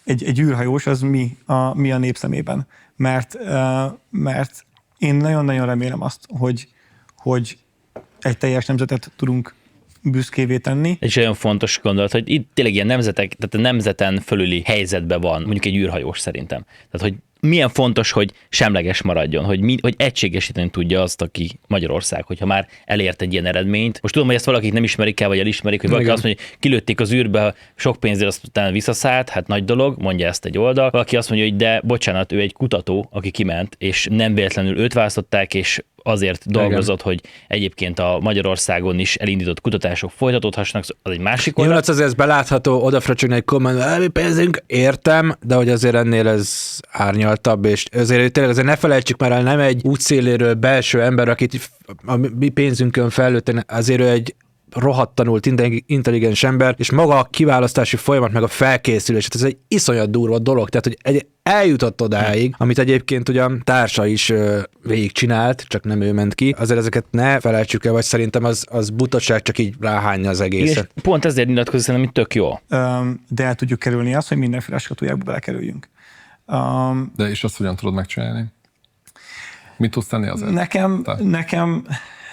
egy, egy űrhajós az mi a, mi a nép szemében. Mert, mert én nagyon-nagyon remélem azt, hogy, hogy egy teljes nemzetet tudunk büszkévé tenni. És olyan fontos gondolat, hogy itt tényleg ilyen nemzetek, tehát a nemzeten fölüli helyzetben van, mondjuk egy űrhajós szerintem. Tehát, hogy milyen fontos, hogy semleges maradjon, hogy, mi, hogy egységesíteni tudja azt, aki Magyarország, hogyha már elért egy ilyen eredményt. Most tudom, hogy ezt valakik nem ismerik el, vagy elismerik, hogy valaki Igen. azt mondja, hogy kilőtték az űrbe sok pénzért, azt utána visszaszállt, hát nagy dolog, mondja ezt egy oldal. Valaki azt mondja, hogy de bocsánat, ő egy kutató, aki kiment, és nem véletlenül őt választották, és azért dolgozott, hogy egyébként a Magyarországon is elindított kutatások folytatódhassanak, az egy másik oldal. Jó, azért ez belátható, odafröcsögni egy komment, mi pénzünk, értem, de hogy azért ennél ez árnyaltabb, és azért tényleg azért ne felejtsük már el, nem egy útszéléről belső ember, akit a mi pénzünkön fejlődten, azért ő egy rohadt tanult, intelligens ember, és maga a kiválasztási folyamat, meg a felkészülés, ez egy iszonyat durva dolog, tehát hogy egy, eljutott odáig, amit egyébként ugyan társa is végigcsinált, csak nem ő ment ki, azért ezeket ne felejtsük el, vagy szerintem az, az butaság csak így ráhányja az egészet. És pont ezért nyilatkozik szerintem, hogy tök jó. De el tudjuk kerülni azt, hogy mindenféle skatujákba belekerüljünk. Um, De és azt hogyan tudod megcsinálni? Mit tudsz tenni azért? Nekem, Te? nekem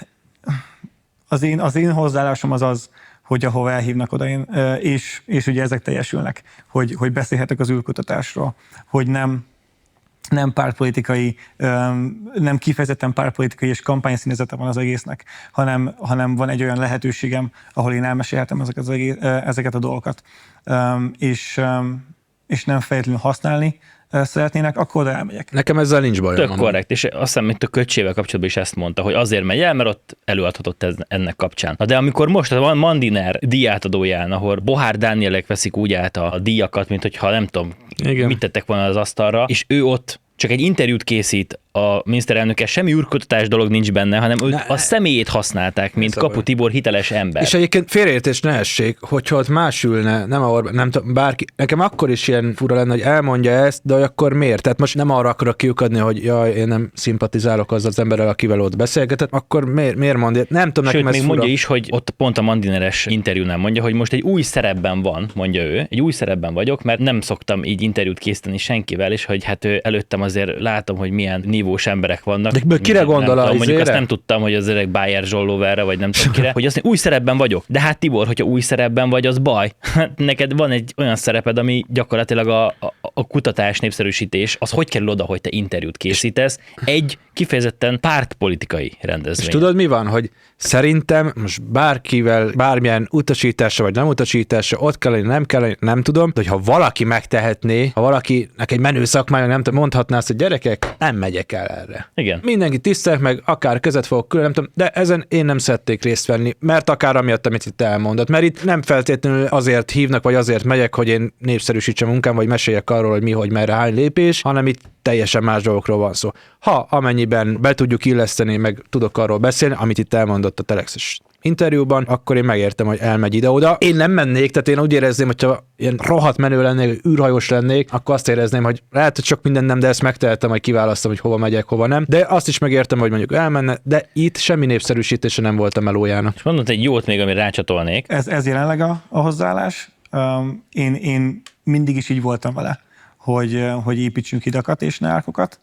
az én, az én hozzáállásom az az, hogy ahova elhívnak oda én, és, és ugye ezek teljesülnek, hogy, hogy beszélhetek az űrkutatásról, hogy nem, nem pártpolitikai, nem kifejezetten pártpolitikai és kampányszínezete van az egésznek, hanem, hanem van egy olyan lehetőségem, ahol én elmesélhetem ezeket, az egész, ezeket a dolgokat, és, és nem feltétlenül használni szeretnének, akkor oda elmegyek. Nekem ezzel nincs bajom. Tök korrekt, és azt hiszem, hogy a Köcsével kapcsolatban is ezt mondta, hogy azért megy el, mert ott előadhatott ez, ennek kapcsán. Na de amikor most a Mandiner díjátadóján, ahol Bohár Dánielek veszik úgy át a díjakat, mint hogyha nem tudom, Igen. mit tettek volna az asztalra, és ő ott csak egy interjút készít a miniszterelnöke, semmi űrkutatás dolog nincs benne, hanem őt a személyét használták, mint Szabad. Kapu Tibor hiteles ember. És egyébként félreértés ne essék, hogyha ott más ülne, nem a Orbán, nem tudom, bárki, nekem akkor is ilyen fura lenne, hogy elmondja ezt, de hogy akkor miért? Tehát most nem arra akarok kiukadni, hogy jaj, én nem szimpatizálok azzal az emberrel, akivel ott beszélgetett, akkor miért, miért mondja? Nem tudom, Sőt, nekem ez még fura. mondja is, hogy ott pont a Mandineres interjúnál mondja, hogy most egy új szerepben van, mondja ő, egy új szerepben vagyok, mert nem szoktam így interjút készíteni senkivel, és hogy hát ő, előttem azért látom, hogy milyen nívós emberek vannak. De kire gondol a Mondjuk izére? azt nem tudtam, hogy az öreg Bayer Zsollóverre, vagy nem tudom kire, hogy azt mondja, új szerepben vagyok. De hát Tibor, hogyha új szerepben vagy, az baj. Neked van egy olyan szereped, ami gyakorlatilag a, a, a kutatás, népszerűsítés, az hogy kerül oda, hogy te interjút készítesz egy kifejezetten pártpolitikai rendezvény. És tudod mi van, hogy szerintem most bárkivel, bármilyen utasítása vagy nem utasítása, ott kell lenni, nem kell lenni, nem tudom, de hogyha valaki megtehetné, ha valakinek egy menő szakmája, nem tudom, mondhatná azt, hogy gyerekek, nem megyek el erre. Igen. Mindenki tisztelek meg, akár között fogok külön, nem tudom, de ezen én nem szerették részt venni, mert akár amiatt, amit itt elmondott, mert itt nem feltétlenül azért hívnak, vagy azért megyek, hogy én népszerűsítsem munkám, vagy meséljek arról, hogy mi, hogy merre, hány lépés, hanem itt teljesen más dolgokról van szó. Ha amennyiben be tudjuk illeszteni, meg tudok arról beszélni, amit itt elmondott a Telexes interjúban, akkor én megértem, hogy elmegy ide-oda. Én nem mennék, tehát én úgy érezném, hogyha ilyen rohadt menő lennék, űrhajós lennék, akkor azt érezném, hogy lehet, hogy sok minden nem, de ezt megtehetem, hogy kiválasztom, hogy hova megyek, hova nem. De azt is megértem, hogy mondjuk elmenne, de itt semmi népszerűsítése nem volt a melójának. És mondott egy jót még, amire rácsatolnék. Ez, ez jelenleg a, a hozzáállás. Um, én, én mindig is így voltam vele, hogy, hogy építsünk hidakat és ne árkokat.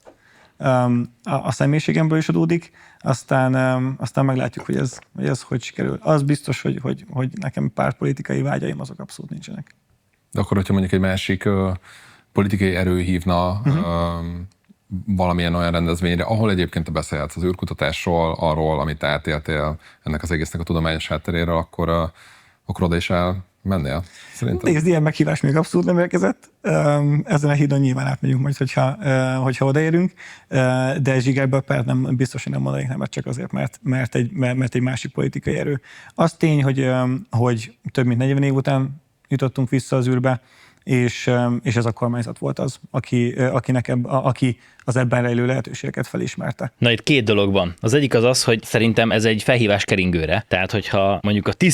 Um, a, a személyiségemből is adódik, aztán, um, aztán meglátjuk, hogy ez, hogy ez hogy sikerül. Az biztos, hogy, hogy, hogy nekem pártpolitikai vágyaim azok abszolút nincsenek. De akkor, hogyha mondjuk egy másik uh, politikai erő hívna uh-huh. uh, valamilyen olyan rendezvényre, ahol egyébként te beszélhetsz az űrkutatásról, arról, amit átéltél ennek az egésznek a tudományos hátteréről, akkor, uh, akkor oda is elmennél, szerintem? Nézd, ilyen meghívás még abszolút nem érkezett. Ezen a hídon nyilván átmegyünk majd, hogyha, hogyha odaérünk, de Zsigerből pár nem, biztosan nem mondanék nemet csak azért, mert, mert, egy, mert egy másik politikai erő. Az tény, hogy, hogy több mint negyven év után jutottunk vissza az űrbe, és, és ez a kormányzat volt az, aki, akinek ebb, aki az ebben rejlő lehetőségeket felismerte. Na itt két dolog van. Az egyik az az, hogy szerintem ez egy felhívás keringőre. Tehát, hogyha mondjuk a Tisza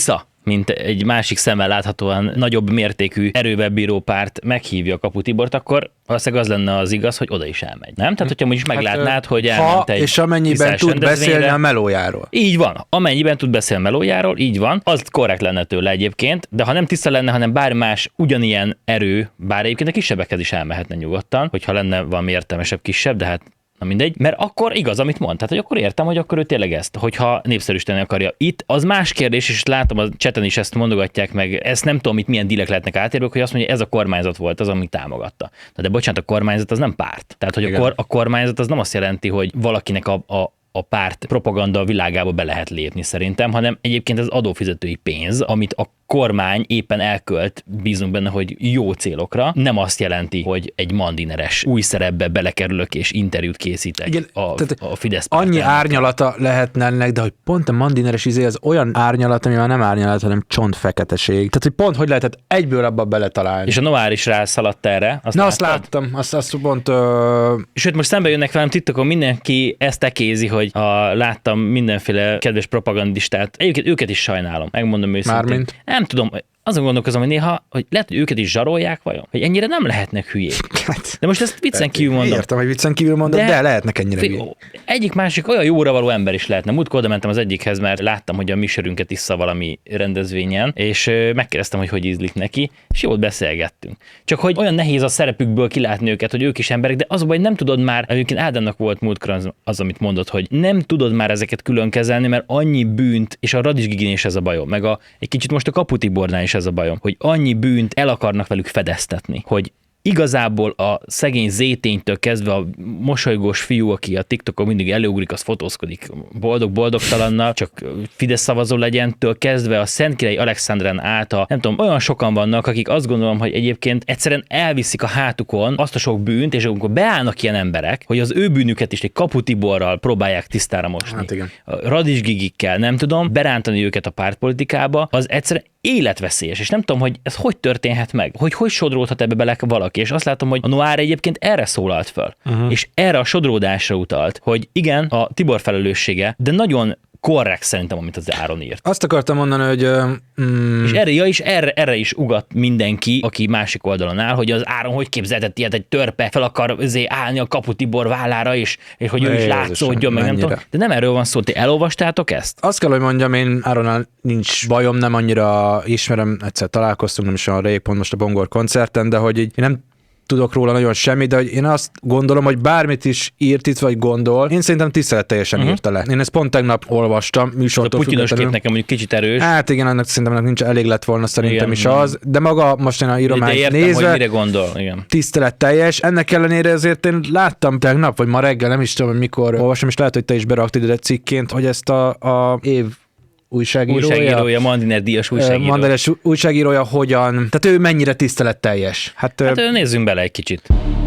mint egy másik szemmel láthatóan nagyobb mértékű erővel bíró párt meghívja Kapu Tibort, akkor valószínűleg az lenne az igaz, hogy oda is elmegy. Nem? Tehát, hogyha is meglátnád, hát, hogy elment ha, egy és amennyiben tud beszélni a melójáról. Így van. Amennyiben tud beszélni a melójáról, így van. Az korrekt lenne tőle egyébként, de ha nem tiszta lenne, hanem bármi más ugyanilyen erő, bár egyébként a kisebbekhez is elmehetne nyugodtan, hogyha lenne valami értelmesebb kisebb, de hát na mindegy, mert akkor igaz, amit mond. Tehát, hogy akkor értem, hogy akkor ő tényleg ezt, hogyha népszerűsíteni akarja. Itt az más kérdés, és látom a chaten is ezt mondogatják meg, ezt nem tudom, itt milyen dílek lehetnek átérők, hogy azt mondja, ez a kormányzat volt az, ami támogatta. Na de bocsánat, a kormányzat az nem párt. Tehát, hogy a, kor, a kormányzat az nem azt jelenti, hogy valakinek a, a a párt propaganda világába be lehet lépni szerintem, hanem egyébként ez adófizetői pénz, amit a kormány éppen elkölt, bízunk benne, hogy jó célokra, nem azt jelenti, hogy egy mandineres új szerepbe belekerülök és interjút készítek. Igen, a, a Fidesz párt. Annyi elnök. árnyalata lehetne ennek, de hogy pont a mandineres izé az olyan árnyalat, ami már nem árnyalat, hanem csontfeketeség. Tehát, hogy pont hogy lehetett egyből abba beletalálni. És a Noir is rászaladt erre. Azt Na, láttad? azt láttam, azt, azt pont... Ö... Sőt, most szembe jönnek velem TikTokon, mindenki ezt tekézi, hogy a, láttam mindenféle kedves propagandistát. Egyébként őket is sajnálom, megmondom őszintén. Mármint? Nem tudom, azon gondolkozom, hogy néha, hogy lehet, hogy őket is zsarolják vajon? Hogy ennyire nem lehetnek hülyék. De most ezt viccen kívül mondom. Értem, hogy viccen kívül mondod, de, de lehetnek ennyire hülyék. Egyik másik olyan jóra való ember is lehetne. Múltkor oda mentem az egyikhez, mert láttam, hogy a műsorünket issza valami rendezvényen, és megkérdeztem, hogy hogy ízlik neki, és jól beszélgettünk. Csak hogy olyan nehéz a szerepükből kilátni őket, hogy ők is emberek, de az a baj, nem tudod már, egyébként Ádámnak volt múltkor az, az, amit mondott, hogy nem tudod már ezeket külön kezelni, mert annyi bűnt, és a Radics Gigin is ez a bajom, meg a, egy kicsit most a Kapu Tibornál is ez a bajom, hogy annyi bűnt el akarnak velük fedeztetni, hogy igazából a szegény zéténytől kezdve a mosolygós fiú, aki a TikTokon mindig előugrik, az fotózkodik boldog-boldogtalannal, csak Fidesz szavazó legyentől kezdve a Szentkirályi Alexandrán át a, nem tudom, olyan sokan vannak, akik azt gondolom, hogy egyébként egyszerűen elviszik a hátukon azt a sok bűnt, és amikor beállnak ilyen emberek, hogy az ő bűnüket is egy Kapu Tiborral próbálják tisztára mosni. Hát igen. A Radics Gigikkel, nem tudom, berántani őket a pártpolitikába, az egyszerűen életveszélyes, és nem tudom, hogy ez hogy történhet meg, hogy hogy sodródhat ebbe bele valaki, és azt látom, hogy a Noir egyébként erre szólalt föl, uh-huh. és erre a sodródásra utalt, hogy igen, a Tibor felelőssége, de nagyon korrekt szerintem, amit az Áron írt. Azt akartam mondani, hogy... Mm, és erre, ja, is, erre, erre is ugat mindenki, aki másik oldalon áll, hogy az Áron hogy képzelhetett ilyet, egy törpe fel akar állni a Kapu Tibor vállára, és, és hogy ő is látszódjon, meg nem tudom. De nem erről van szó, ti elolvastátok ezt? Azt kell, hogy mondjam, én Áronnal nincs bajom, nem annyira ismerem, egyszer találkoztunk, nem is olyan rég, pont most a Bongor koncerten, de hogy így nem tudok róla nagyon semmit, de hogy én azt gondolom, hogy bármit is írt itt, vagy gondol, én szerintem tiszteletteljesen uh-huh. írta le. Én ezt pont tegnap olvastam, műsortól a putyinos kép nekem mondjuk kicsit erős. Hát igen, annak szerintem annak nincs elég lett volna szerintem igen, is igen. az, de maga most én a írományt értem, nézve, hogy mire gondol, igen. Tiszteletteljes. Ennek ellenére azért én láttam tegnap, vagy ma reggel, nem is tudom, hogy mikor olvasom, és lehet, hogy te is beraktad ide cikként, hogy ezt a, a év újságírója, újságírója Mandiner díjas újságírója. Mandiner újságírója hogyan, tehát ő mennyire tiszteletteljes. Hát, hát ö... nézzünk bele egy kicsit.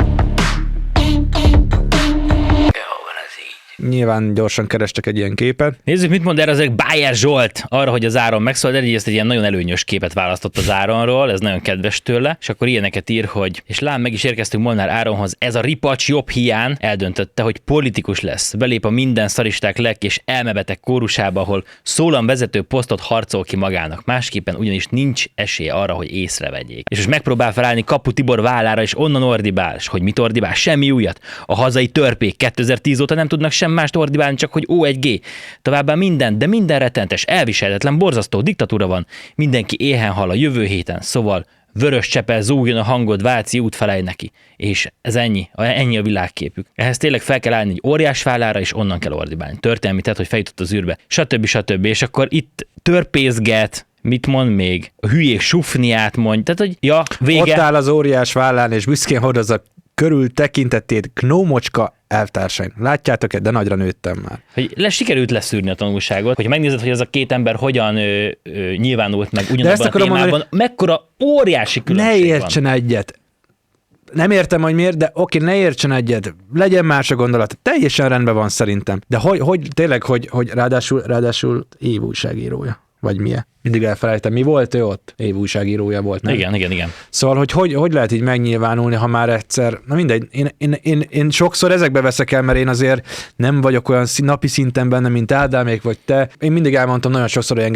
Nyilván gyorsan kerestek egy ilyen képet. Nézzük, mit mond erre az Bájer Zsolt arra, hogy az Áron megszólalt, hogy ezt egy ilyen nagyon előnyös képet választott az Áronról, ez nagyon kedves tőle, és akkor ilyeneket ír, hogy és lám, meg is érkeztünk Molnár Áronhoz, ez a ripacs jobb hiány eldöntötte, hogy politikus lesz. Belép a minden szaristák lelk és elmebeteg kórusába, ahol szólam vezető posztot harcol ki magának. Másképpen ugyanis nincs esélye arra, hogy észrevegyék. És most megpróbál felállni Kapu Tibor vállára, és onnan ordibál, és hogy mit ordibál? Semmi újat. A hazai törpék kétezer-tíz óta nem tudnak sem mást ordibálni, csak hogy ó egy gé. Továbbá minden, de minden rettenetes, elviselhetetlen, borzasztó diktatúra van. Mindenki éhen hal a jövő héten, szóval vörös csepel zúgjon a hangod, Váci út felej neki. És ez ennyi, ennyi a világképük. Ehhez tényleg fel kell állni egy óriás vállára, és onnan kell ordibálni. Történelmi tett, hogy feljutott az űrbe, stb. stb. És akkor itt törpészget, mit mond még? A hülyék sufniát mond. Tehát, hogy ja, vége. Ott áll az óriás vállán, és büszkén hordozza körül tekintetét Knómocska elvtársain. Látjátok-e, de nagyra nőttem már. Hogy le, sikerült leszűrni a tanulságot, hogyha megnézed, hogy ez a két ember hogyan ö, ö, nyilvánult meg ugyanabban a témában, mondani, mekkora óriási különbség ne értsen van. egyet. Nem értem, hogy miért, de oké, ne értsen egyet. Legyen más a gondolat. Teljesen rendben van szerintem. De hogy, hogy tényleg, hogy, hogy ráadásul, ráadásul évújságírója. Vagy milyen? Mindig elfelejtem. Mi volt ő ott? Évújságírója volt, nem? Igen, igen, igen. Szóval, hogy, hogy hogy lehet így megnyilvánulni, ha már egyszer... Na mindegy, én, én, én, én sokszor ezekbe veszek el, mert én azért nem vagyok olyan napi szinten benne, mint Ádámék vagy te. Én mindig elmondtam nagyon sokszor, hogy engem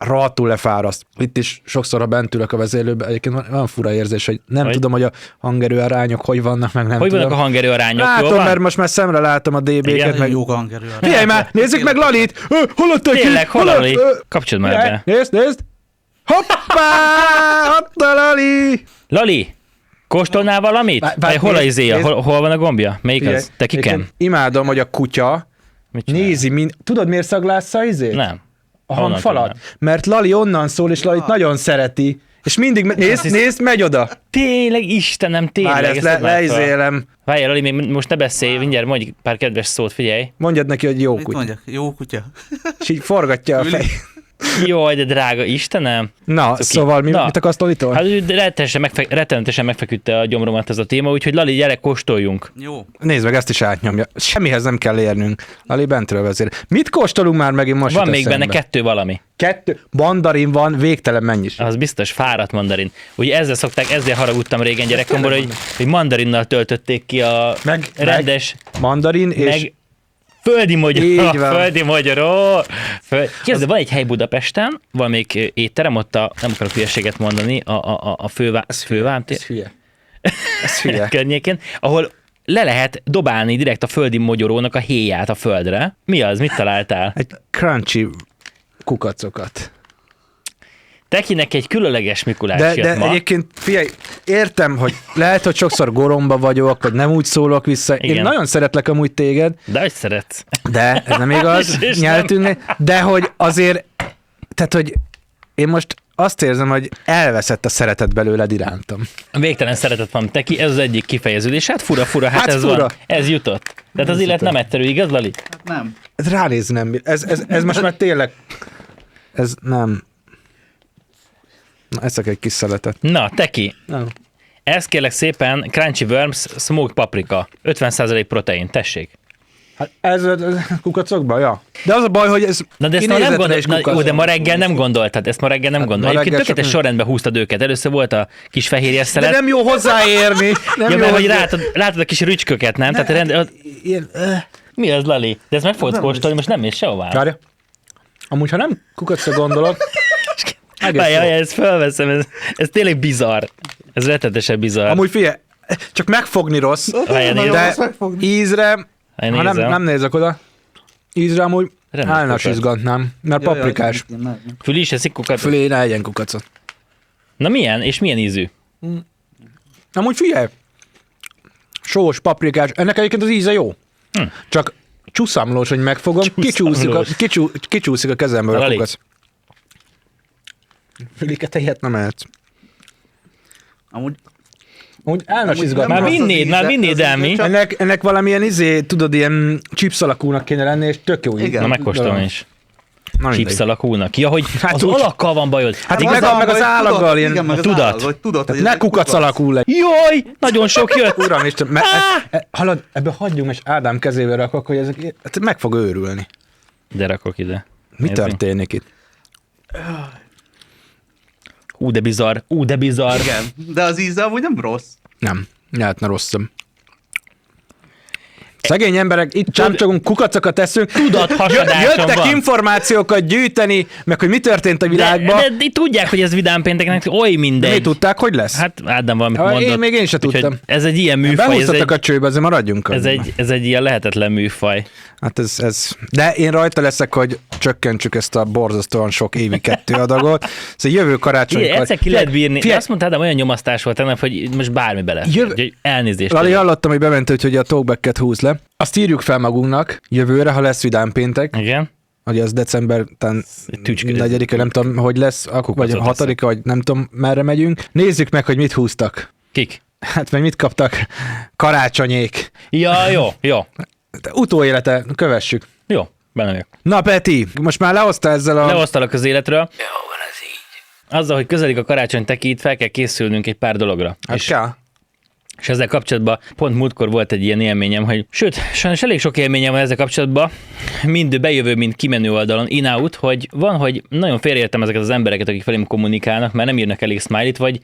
rohadtul lefáraszt. Itt is sokszor, ha bent ülök a vezérlőbe, egyébként van olyan fura érzés, hogy nem hogy? tudom, hogy a hangerő arányok hogy vannak, meg nem Hogy tudom. vannak a hangerő arányok? Látom, Jól van? mert most már szemre látom a dé béket, Igen? meg... Jók a hangerő. Figyelj már, nézzük meg Lalit! Ö, hol ott a Tényleg, kép? hol ott? Lali? Ö, Kapcsolod már figyelj, be. Nézd, nézd! Hoppá! Ott a Lali! Lali, kóstolnál valamit? Várj, várj, Vagy hol a nézd, izéja? nézd. Hol, hol van a gombja? Melyik Figyelj, az? Te kiken? egyébként imádom, hogy a kutya Mit csinál? nézi, mind... tudod miért szaglásza izét? Nem. A Honnan hangfalat. tudnám? Mert Lali onnan szól, és Lalit nagyon szereti. És mindig, me- nézd, hisz- nézd, megy oda. Tényleg, Istenem, tényleg. Várj, ezt le, nem láttam. leizélem. Várjál, Lali, még most ne beszélj, mindjárt mondj pár kedves szót, figyelj. Mondjad neki, hogy jó Mit kutya. mondjak? Jó kutya. És így forgatja a fej. Jaj, de drága Istenem. Na, Cuki. szóval mi, Na. mit akarsz Lalitól? Hát ő rettenetesen, megfe- rettenetesen megfeküdte a gyomromat ez a téma, úgyhogy Lali, gyere, kóstoljunk. Jó. Nézd meg, ezt is átnyomja. Semmihez nem kell érnünk. Lali bentről vezér. Mit kóstolunk már megint most? Van jut még eszembe? benne kettő valami. Kettő. Mandarin van, végtelen mennyiség. Az biztos fáradt mandarin. Ugye ezzel szokták, ezzel haragudtam régen gyerekkoromban, hogy, hogy mandarinnal töltötték ki a Meg- rendes, Mandarin és... meg földi magyar, Így van. földi magyar, ó! Föld. Képzeld, van egy hely Budapesten, van még étterem, ott a, nem akarok hülyeséget mondani, a, a, a, a fővá, fővám Ez hülye. Ez hülye. környékén, ahol le lehet dobálni direkt a földi mogyorónak a héját a földre. Mi az? Mit találtál? Egy crunchy kukacokat. Tekinek egy különleges Mikulás De, jött de ma. egyébként figyelj, értem, hogy lehet, hogy sokszor goromba vagyok, vagy nem úgy szólok vissza. Én Igen. nagyon szeretlek amúgy téged, De hogy szeretsz? de ez nem igaz, És- és nyeltünk, de hogy azért, tehát, hogy én most azt érzem, hogy elveszett a szeretet belőled irántam. Végtelen szeretet van Teki, ez az egyik kifejeződés. Hát fura, fura, hát, Hát ez fura. van. Ez jutott. Tehát az élet nem egyszerű, igaz, Lali? Hát nem. Ez ránézni nem bír. Ez, ez, ez most már tényleg, ez nem. Na, eszek egy kis szeletet. Na, Teki, Nem. ez kérlek szépen Crunchy Worms Smoked Paprika. ötven százalék protein, tessék. Hát ez, ez kukacokban, ja. De az a baj, hogy ez Na de ezt ma nem kinézetre gondolt, is na, kukac. jó, de ma reggel nem gondoltad, ezt ma reggel nem Hát ma gondoltad. Egyébként reggel tökéletes csak- sorrendben húztad őket. Először volt a kis fehérjes De szelet. nem jó hozzáérni. Nem Ja, jó mert hogy hozzá- látod, látod a kis rücsköket, nem? Tehát rend, az, Ilyen, öh. mi az, Lali? De ezt meg fogod Nem kóstolni, most nem mész sehová. Várja. Amúgy, ha nem kukacra gondolok, egész Várjál, jó. várjál, ezt felveszem, ez, ez tényleg bizarr. Ez rettetesen bizarr. Amúgy figyelj, csak megfogni rossz, Várjál, nézd. de rossz megfogni. ízre, Várjál, ha nem, nézem. nem nézek oda, ízre amúgy Rendes állna kukac. izgatnám, mert Jaj, jaj, paprikás. igen, nem, nem. Füli is eszik kukat? Fölé ne legyen kukacot. Na milyen? És milyen ízű? Amúgy figyelj, sós, paprikás, ennek egyébként az íze jó. Hm. Csak csúszamlós, hogy megfogom, kicsúszik a, Csúszamlós. kicsú, kicsúszik a kezemből a Lali. kukac. Fülike, te ilyet nem ehetsz. Amúgy Úgy állna Amúgy izgatni. Már rossz az vinnéd, íze, már vinnéd az el íze, mi? csak- Ennek, ennek valamilyen izé, tudod, ilyen chips alakúnak kéne lenni, és tök jó íz. Igen. Na megkóstolom is. Na, mindegy. Chips alakúnak. Ja, hogy Hát az úgy. alakkal van bajod. Hát Igaz- meg, a, meg az hogy állaggal tudod, ilyen, igen, meg az tudat. állag, hogy tudod, hogy ne ez egy kukac alakul le. Jaj, nagyon sok jött. Uram, Isten, me, e, e, hallod, ebből hagyjunk, és Ádám kezével rakok, hogy ezek, hát meg fog őrülni. De rakok ide. Mi Nézzük. történik itt? Ú, de bizarr, ú, de bizarr. Igen, de az íze amúgy nem rossz. Nem, lehetne rosszabb. Szegény emberek, itt csámcsogunk, kukacokat eszünk. Tudathasadásom Jöttek van. információkat gyűjteni, meg hogy mi történt a De, világban. de, de, tudják, hogy ez vidám pénteknek oly Mi mindegy. tudták, hogy lesz? Hát Ádám valamit Ja, én mondott. még én se Úgyhogy tudtam. Ez egy ilyen műfaj, ez Behúztatok egy, a csőbe, azért maradjunk. ez, annyiban. egy, ez egy ilyen lehetetlen műfaj. Hát ez, ez... De én rajta leszek, hogy csökkentsük ezt a borzasztóan sok évi kettő adagot. Szóval jövő karácsonykor... Igen, egyszer ki lehet bírni. figyelj, Azt mondtad, de olyan nyomasztás volt ennek, hogy most bármi bele. Jövő- Úgyhogy elnézést. Lali, tőlem. hallottam, hogy bement, hogy, hogy a talkbacket húz le. Azt írjuk fel magunknak jövőre, ha lesz vidám péntek, Igen. hogy az december Tücskö- negyedike, nem tudom, hogy lesz, akkor, vagy Kukacot hatodika, vagy nem tudom, merre megyünk. Nézzük meg, hogy mit húztak. Kik? Hát meg mit kaptak karácsonyék. Ja, jó, jó. De utóélete, kövessük. Jó, benne vagyok. Na Peti, most már lehozta ezzel a... Leosztalak az életről. Jó van ez így. Azzal, hogy közelik a karácsony Teki, itt fel kell készülnünk egy pár dologra. Hát és, kell. és ezzel kapcsolatban pont múltkor volt egy ilyen élményem, hogy sőt, sajnos elég sok élményem van ezzel kapcsolatban, mind bejövő, mind kimenő oldalon, in-out, hogy van, hogy nagyon félreértem ezeket az embereket, akik velem kommunikálnak, mert nem írnak elég smiley-t, vagy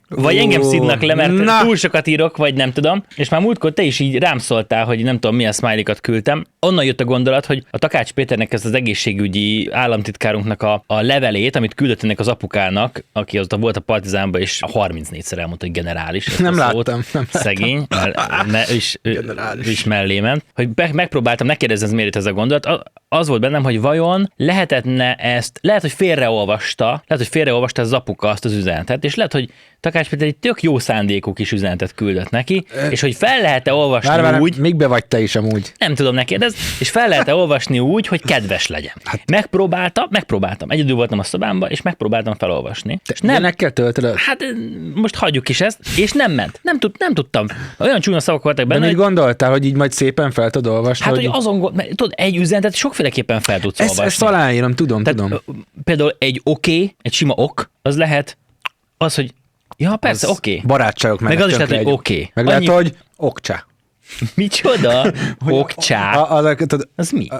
Vagy Ó, engem szidnak le, mert na. túl sokat írok, vagy nem tudom. És már múltkor te is így rám szóltál, hogy nem tudom, milyen smiley-kat küldtem. Onnan jött a gondolat, hogy a Takács Péternek ez az egészségügyi államtitkárunknak a, a levelét, amit küldött ennek az apukának, aki azóta volt a Partizánban, és harmincnégyszer elmondta, hogy generális. ezt Nem a szót. láttam, nem láttam. Szegény, mert ne, ő is, ő, Generális. ő is mellé ment. Hogy be, megpróbáltam, ne kérdezz, ez miért ez a gondolat. A- Az volt bennem, hogy vajon lehetetne ezt, lehet, hogy félreolvasta, lehet, hogy félreolvasta az apuka azt az üzenetet, és lehet, hogy Takács Péter egy tök jó szándékú kis üzenetet küldött neki, és hogy fel lehet-e olvasni Várj, várj, úgy, mikbe vagy te is amúgy? nem tudom, ne kérdezz, és fel lehet-e olvasni úgy, hogy kedves legyen. Hát, megpróbáltam, megpróbáltam. Egyedül voltam a szobámban, és megpróbáltam felolvasni. És nem, Ilyenekkel töltöd? hát most hagyjuk is ezt, és nem ment. Nem, tud, nem tudtam. Olyan csúnya szavak voltak De benne, mit hogy, gondoltál, hogy így majd szépen fel tudod olvasni? hát, hogy azon, gond- mert, tudod, egy üzenetet sokféleképpen fel tudsz ezt, olvasni. ezt aláírom, tudom, Tehát, tudom. ö, például egy oké, okay, egy sima ok, az lehet az, hogy ja, persze, Az oké. Okay. Barátságok Meg mennek az is tönkre lehet, hogy egy- oké. Meg Annyi- lehet, hogy okcsá. Micsoda? Okcsá. A- az, a- tudod, Az mi?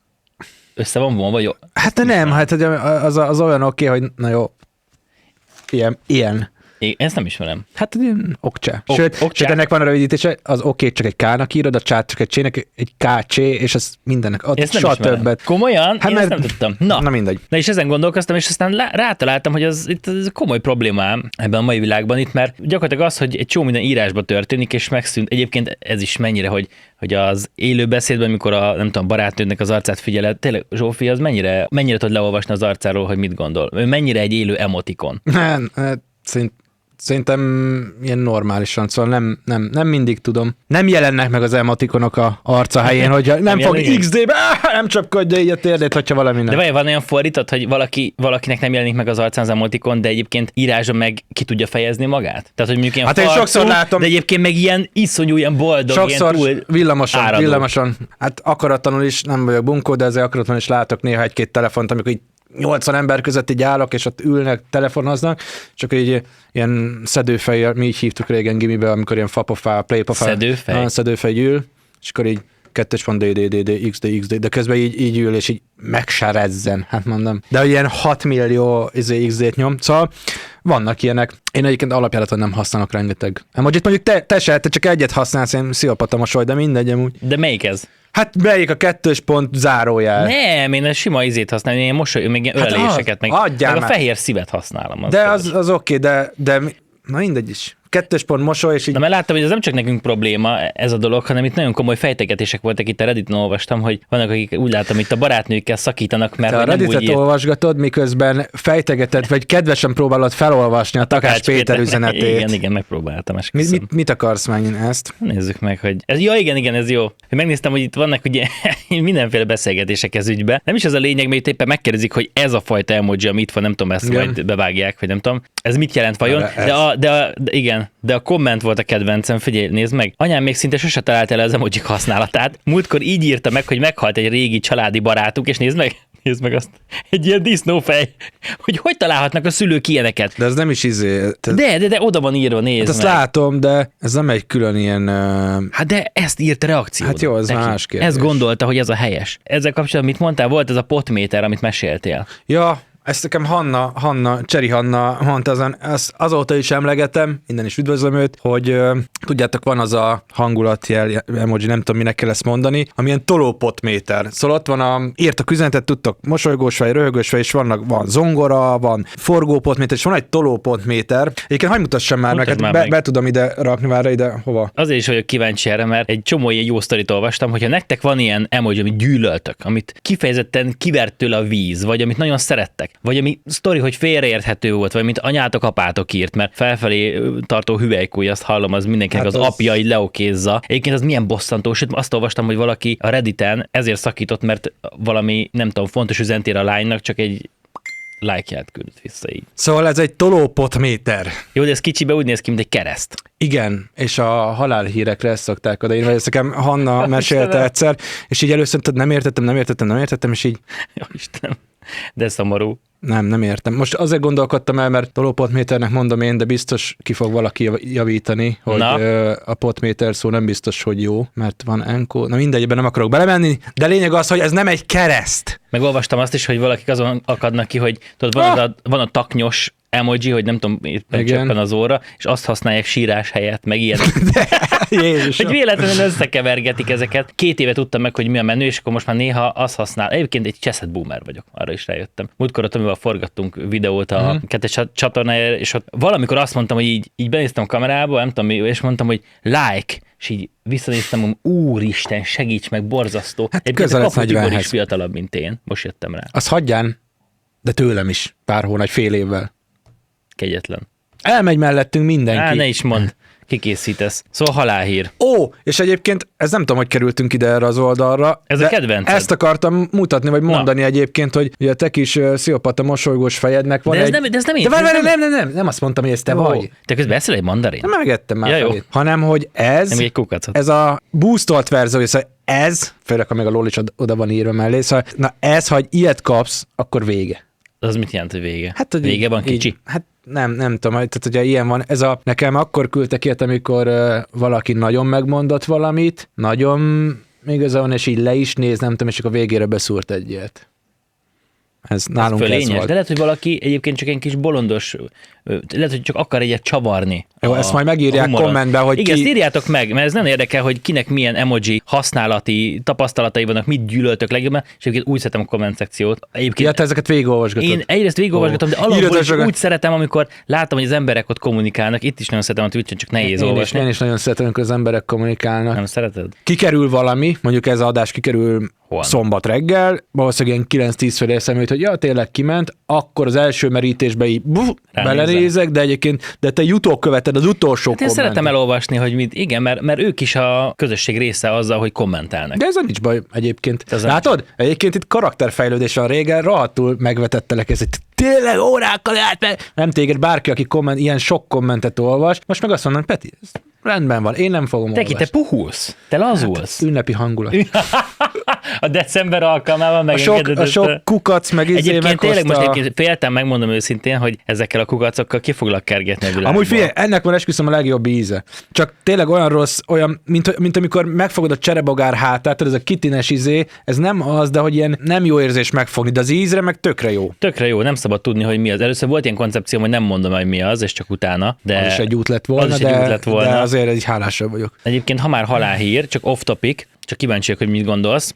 Össze van vonva, jó? hát nem, hát hogy az, az olyan oké, hogy na jó, ilyen, ilyen. Én ezt nem ismerem. Hát ilyen okcsá. Ok- Sőt, okcsá. sőt, ennek van a rövidítése, az oké csak egy K-nak írod, a csát csak egy csének, egy ká csé, és az mindennek, ott Ezt nem soha ismerem. többet. Komolyan? Hát Én ezt mert- nem tudtam. Na. Na mindegy. Na és ezen gondolkoztam, és aztán lá- rátaláltam, hogy az itt ez komoly problémám ebben a mai világban itt, mert gyakorlatilag az, hogy egy csomó minden írásba történik, és megszűnt. Egyébként ez is mennyire, hogy, hogy az élő beszédben, amikor a nem tudom, barátnődnek az arcát figyeled, tényleg Zsófi, az mennyire, mennyire tud leolvasni az arcáról, hogy mit gondol. Ő mennyire egy élő emotikon. Nem, hát szerint, szerintem ilyen normálisan, szóval nem, nem, nem mindig tudom. Nem jelennek meg az emotikonok a arca helyén, hogy nem, Nem fog jelenik? iksz dé-be, áh, nem csapkodja így a térdét, hogyha valami De nem. vagy van olyan fordított, hogy valaki, valakinek nem jelenik meg az arcán az emotikon, de egyébként írásban meg ki tudja fejezni magát? Tehát, hogy mondjuk ilyen Hát én farcú, sokszor látom- de egyébként meg ilyen iszonyú, ilyen boldog, Sokszor ilyen túl villamoson, áradó. villamoson. Hát akaratlanul is, nem vagyok bunkó, de ezzel akaratlanul is látok néha egy-két telefont, amikor így nyolcvan ember között így állok, és ott ülnek, telefonoznak, és akkor így ilyen szedőfejjel, mi így hívtuk régen gimibe, amikor ilyen fapofá, playpofá. Szedőfej? Ah, szedőfej ül, és akkor így kettős pont D D D D, X D X D, de közben így, így ül, és így megserezzen, hát mondom. De hogy ilyen hat millió izé, X D-t nyom, szóval vannak ilyenek. Én egyébként alapjáraton nem használok rengeteg emojit, mondjuk te, te se, te csak egyet használsz, én pszichopata mosoly, de mindegy amúgy. De melyik ez? Hát melyik a kettős pont zárójel? Nem, én a sima izét használom, én mosoly, még ilyen Hát öleléseket, meg, az, adjál meg a már. fehér szívet használom. De például. az, az oké, de, de mi- na mindegy is. Kettős pont mosoly, és így Na, mert láttam, hogy ez nem csak nekünk probléma ez a dolog, hanem itt nagyon komoly fejtegetések voltak, itt a Redditen olvastam, hogy vannak, akik úgy látom, itt a barátnőkkel szakítanak, mert te a hogy nem úgy Redditet írt. olvasgatod, miközben fejtegeted, vagy kedvesen próbálod felolvasni a Takács Takács Péter Péter- üzenetét. Igen, igen, megpróbáltam. Mit, esküszöm. mit, mit akarsz már innen ezt? Nézzük meg, hogy ez jó, igen, igen, ez jó. Én megnéztem, hogy itt vannak ugye mindenféle beszélgetések ez ügyben. Nem is ez a lényeg, mert itt éppen megkérdezik, hogy ez a fajta emoji, amit van, nem tudom, ezt Igen. majd bevágják, vagy nem tudom. Ez mit jelent vajon? De ez- De, a, de, a, de, igen, de a komment volt a kedvencem, figyelj, nézd meg. Anyám még szinte sose talált el az emojik használatát. Múltkor így írta meg, hogy meghalt egy régi családi barátunk, és nézd meg, nézd meg azt. Egy ilyen disznófej. Hogy hogy találhatnak a szülők ilyeneket? De ez nem is izé. Te, De, de, de oda van írva, nézd hát azt meg. látom, de ez nem egy külön ilyen... Uh, Hát de ezt írt reakció. Hát jó, az más kérdés. Ezt gondolta, hogy ez a helyes. Ezzel kapcsolatban mit mondtál? Volt ez a potméter, amit meséltél. ja, ezt nekem Hanna, Hanna, Cseri Hanna mondta, azon, az, azóta is emlegetem, innen is üdvözlöm őt, hogy uh, tudjátok, van az a hangulatjel emoji, nem tudom, minek kell ezt mondani, amilyen tolópotméter. Szóval ott van a, írtak üzenetet, tudtok, mosolygós fej, röhögős fej, és vannak, van zongora, van forgópotméter, és van egy tolópotméter. Egyébként hagyj mutassam már Mutasd neked, már be, meg. be, tudom ide rakni már ide, hova? Azért is vagyok kíváncsi erre, mert egy csomó ilyen jó sztorit olvastam, hogyha nektek van ilyen emoji, amit gyűlöltök, amit kifejezetten kivert tőle a víz, vagy amit nagyon szerettek, vagy ami sztori, hogy félreérthető volt, vagy mint anyátok, apátok írt, mert felfelé ö, tartó hüvelykúj, azt hallom, az mindenkinek Hát az, az- apja így leokézza. Egyébként az milyen bosszantó, sőt azt olvastam, hogy valaki a Redditen ezért szakított, mert valami, nem tudom, fontos üzentér a lánynak, csak egy like-ját küldött vissza így. Szóval ez egy tolópotméter. Jó, de ez kicsibe úgy néz ki, mint egy kereszt. Igen, és a halálhírekre ezt szokták odaírni, vagy ezt nekem Hanna mesélte egyszer, és így először tudod, nem értettem, nem értettem, nem értettem, és így Jó Istenem, de szomorú. nem, nem értem. Most azért gondolkodtam el, mert tolópotméternek mondom én, de biztos ki fog valaki jav- javítani, hogy Na. ö, a potméter szó nem biztos, hogy jó, mert van enkó. Na mindegy, ebben nem akarok belemenni, de lényeg az, hogy ez nem egy kereszt. Megolvastam azt is, hogy valakik azon akadnak ki, hogy tudod, van, Ah! az a, van a taknyos emoji, hogy nem tudom, éppen Igen. csöppen az óra, és azt használják sírás helyett, meg ilyen. Jézusom. Hogy véletlenül összekevergetik ezeket. Két éve tudtam meg, hogy mi a menő, és akkor most már néha azt használ. Egyébként egy cseszett boomer vagyok, arra is rájöttem. Múltkor ott, amivel forgattunk videót a uh-huh. kettes csatornájára, és ott valamikor azt mondtam, hogy így, így benéztem a kamerába, nem tudom mi, és mondtam, hogy like, és így visszanéztem, hogy úristen, segíts meg, borzasztó. Hát Egyébként közel a lesz Kapu Tibor is negyvenhez. fiatalabb, mint én. Most jöttem rá. Az hagyján, de tőlem is pár hónap, fél évvel. Kegyetlen. Elmegy mellettünk mindenki. Á, ne is mondd, kikészítesz. Szóval halálhír. Ó, és egyébként ez nem tudom, hogy kerültünk ide erre az oldalra. Ez a de kedvenced. Ezt akartam mutatni, vagy mondani Na. egyébként, hogy ugye a te kis uh, sziopata mosolygós fejednek van De ez egy... nem, de ez nem én. De várj, ez várj, nem, nem, nem, nem, nem azt mondtam, hogy ez te Ó, vagy. Te közben eszel egy mandarin? Nem megettem már Ja, jó. felét. Hanem, hogy ez, Nem egy kukacot. ez a boostolt verzió, szóval ez, főleg, ha még a lol is oda van írva mellé, szóval na ez, ha ilyet kapsz, akkor vége. Az mit jelent, hogy vége? Hát, hogy vége van így, kicsi? Hát nem, nem tudom, tehát ugye ilyen van, ez a, nekem akkor küldtek ilyet, amikor uh, valaki nagyon megmondott valamit, nagyon igaza van, és így le is néz, nem tudom, és akkor végére beszúrt egy ilyet. Ez nálunk ez Fölényes, volt. de lehet, hogy valaki egyébként csak egy kis bolondos, ö, lehet, hogy csak akar egyet csavarni. Jó, a- ezt majd a megírják humoron. kommentbe, hogy Igen, ki- ezt írjátok meg, mert ez nem érdekel, hogy kinek milyen emoji használati tapasztalatai vannak, mit gyűlöltök legjobban, és egyébként úgy szeretem a komment szekciót. Egyébként Ja, te ezeket végigolvasgatod. én egyrészt végigolvasgatom, de Ó, alapból írjatok is sokat. úgy szeretem, amikor látom, hogy az emberek ott kommunikálnak. Itt is nagyon szeretem a Twitch-en, csak nehéz én is, olvasni. én is nagyon szeretem, amikor az emberek kommunikálnak. Nem szereted? Kikerül valami, mondjuk ez az adás kikerül Holnap. szombat reggel, valószínűleg ilyen kilenc-tíz felé eszembe jut, hogy ja, tényleg kiment, akkor az első merítésbe így buf, Ránézel. belenézek, de egyébként, de te jutó követed az utolsó Hát én kommentet. szeretem elolvasni, hogy mit, igen, mert, mert ők is a közösség része azzal, hogy kommentelnek. De ez nincs baj egyébként. Ez Látod? Egyébként itt karakterfejlődés van régen, rohadtul megvetettelek ezt, hogy tényleg órákkal át, mert nem téged bárki, aki komment, ilyen sok kommentet olvas, most meg azt mondom, Peti, ez rendben van, én nem fogom Te ki, te olvasni. puhulsz, te lazulsz. Ünnepi hangulat. A december alkalmával A sok, megengeded a ezt sok kukac, meg izé Egyébként tényleg most meghozta. egyébként féltem, megmondom őszintén, hogy ezekkel a kukacokkal ki foglak kergetni a világban. Amúgy figyelj, ennek van esküszöm a legjobb íze. Csak tényleg olyan rossz, olyan, mint, mint amikor megfogod a cserebogár hátát, tudod, ez a kitines izé, ez nem az, de hogy ilyen nem jó érzés megfogni, de az ízre meg tökre jó. Tökre jó, nem szabad tudni, hogy mi az. Először volt ilyen koncepció, hogy nem mondom, hogy mi az, és csak utána. De Az is egy út lett volna, az is de, egy út lett volna. de azért egy hálásabb vagyok. Egyébként, ha már halálhír, csak off topic, csak kíváncsiak, hogy mit gondolsz.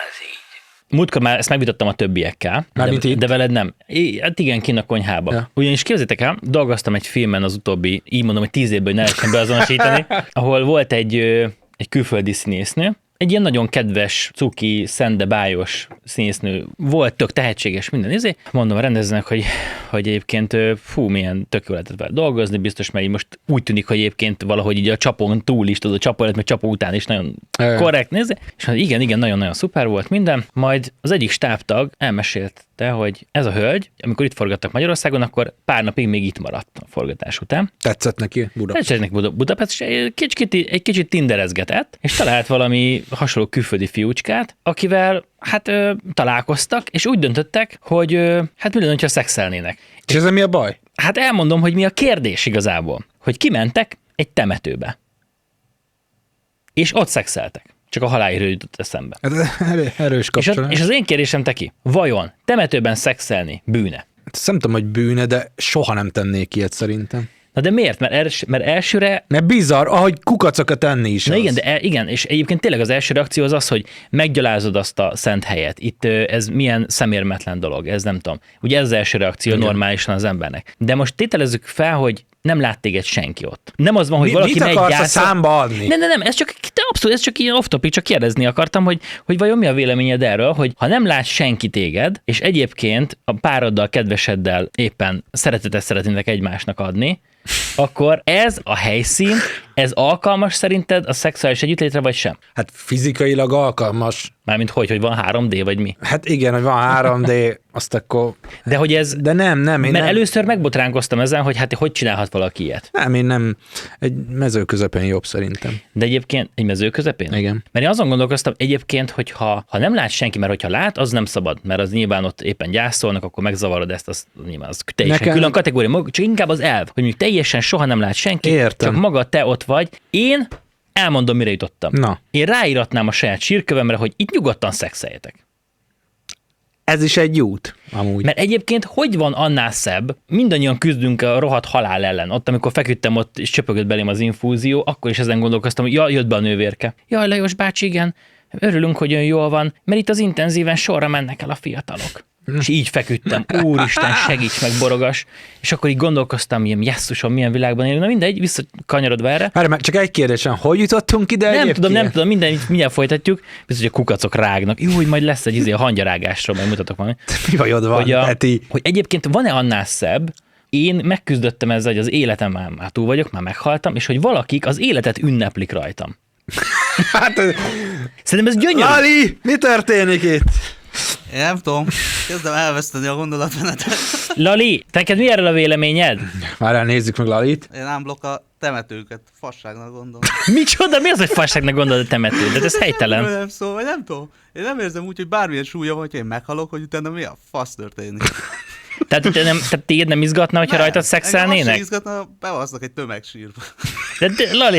Múltkor már ezt megvitattam a többiekkel, Mármint de, itt? de veled nem. É, hát igen, kint a konyhába. Ja. Ugyanis képzeljétek el, dolgoztam egy filmen az utóbbi, így mondom, hogy tíz évből, hogy ne lehessen beazonosítani, ahol volt egy, ö, egy külföldi színésznő, egy ilyen nagyon kedves, cuki, szende, bájos színésznő volt, tök tehetséges, minden izé. Mondom a rendezőnek, hogy, hogy egyébként ö, fú, milyen tök jó lehetett vele dolgozni, biztos, mert így most úgy tűnik, hogy egyébként valahogy így a csapon túl is, tudod, a csapó előtt, meg csapó után is nagyon Ö. korrekt nézni. És hát igen, igen, nagyon-nagyon szuper volt minden. Majd az egyik stábtag elmesélte, hogy ez a hölgy, amikor itt forgattak Magyarországon, akkor pár napig még itt maradt a forgatás után. Tetszett neki Budapest. Tetszett neki Budapest, és egy kicsit, egy kicsit tinderezgetett, és talált valami hasonló külföldi fiúcskát, akivel hát ö, találkoztak, és úgy döntöttek, hogy ö, hát mi lenne, hogyha szexelnének. És ez mi a baj? Hát elmondom, hogy mi a kérdés igazából. Hogy kimentek egy temetőbe. És ott szexeltek. Csak a halálhírről jutott eszembe. Ez erő- erős És, a, kapcsolat. és az én kérdésem teki, vajon temetőben szexelni bűne? Hát ezt nem tudom, hogy bűne, de soha nem tennék ilyet szerintem. Na de miért? Mert, els, mert elsőre Mert bizarr, ahogy kukacokat tenni is Na az. igen, de e, igen, és egyébként tényleg az első reakció az az, hogy meggyalázod azt a szent helyet. Itt ö, ez milyen szemérmetlen dolog, ez nem tudom. Ugye ez az első reakció Igen. normálisan az embernek. De most tételezzük fel, hogy nem lát téged senki ott. Nem az van, hogy Mi, valaki mit akarsz a meggyászol. számba adni? Nem, nem, nem, ez csak, de abszolút, ez csak ilyen off-topic, csak kérdezni akartam, hogy, hogy vajon mi a véleményed erről, hogy ha nem lát senki téged, és egyébként a pároddal, kedveseddel éppen szeretetet szeretnének egymásnak adni, akkor ez a helyszín, ez alkalmas szerinted a szexuális együttlétre, vagy sem? Hát fizikailag alkalmas. Mármint hogy, hogy van három dé, vagy mi? Hát igen, hogy van három dé, azt akkor... De hogy ez... De nem, nem, én Mert nem. először megbotránkoztam ezen, hogy hát hogy csinálhat valaki ilyet. Nem, én nem. Egy mező közepén jobb szerintem. De egyébként egy mező közepén? Igen. Mert én azon gondolkoztam egyébként, hogy ha, ha nem lát senki, mert hogyha lát, az nem szabad, mert az nyilván ott éppen gyászolnak, akkor megzavarod ezt, az nyilván az teljesen Nekem- külön kategória, Mag- csak inkább az elv, hogy mondjuk teljesen soha nem lát senki, Értem. csak maga te ott vagy. Én elmondom, mire jutottam. Na. Én ráíratnám a saját sírkövemre, hogy itt nyugodtan szexeljetek. ez is egy út, amúgy. Mert egyébként hogy van annál szebb, mindannyian küzdünk a rohadt halál ellen. Ott, amikor feküdtem ott, és csöpögött belém az infúzió, akkor is ezen gondolkoztam, hogy ja, jött be a nővérke. Jaj, Lajos bácsi, igen, örülünk, hogy ön jól van, mert itt az intenzíven sorra mennek el a fiatalok. És így feküdtem, úristen, segíts meg, borogas. És akkor így gondolkoztam, milyen jesszusom, milyen világban élünk. Na mindegy, visszakanyarodva erre. Várj, már csak egy kérdésen, hogy jutottunk ide Nem egyébként? tudom, nem tudom, minden, mindjárt folytatjuk. Biztos, hogy a kukacok rágnak. Jó, hogy majd lesz egy izé a hangyarágásról, majd mutatok valami. Mi bajod van, Hogy, a, Peti? hogy egyébként van-e annál szebb, én megküzdöttem ezzel, hogy az életem már, már túl vagyok, már meghaltam, és hogy valakik az életet ünneplik rajtam. Hát, Szerintem ez gyönyörű. Lali, mi történik itt? Én nem tudom, kezdem elveszteni a gondolatmenetet. Lali, neked mi erről a véleményed? Már nézzük meg Lalit. Én ámblok a temetőket, fasságnak gondolom. Micsoda? Mi az, hogy fasságnak gondolod a temető? De ez helytelen. Nem szó, vagy nem tudom. Én nem érzem úgy, hogy bármilyen súlya van, hogyha én meghalok, hogy utána mi a fasz történik. Tehát, te nem, tehát téged nem izgatna, hogyha rajtad szexelnének? Engem azt izgatna, bevasznak egy tömegsírba. De, de Lali,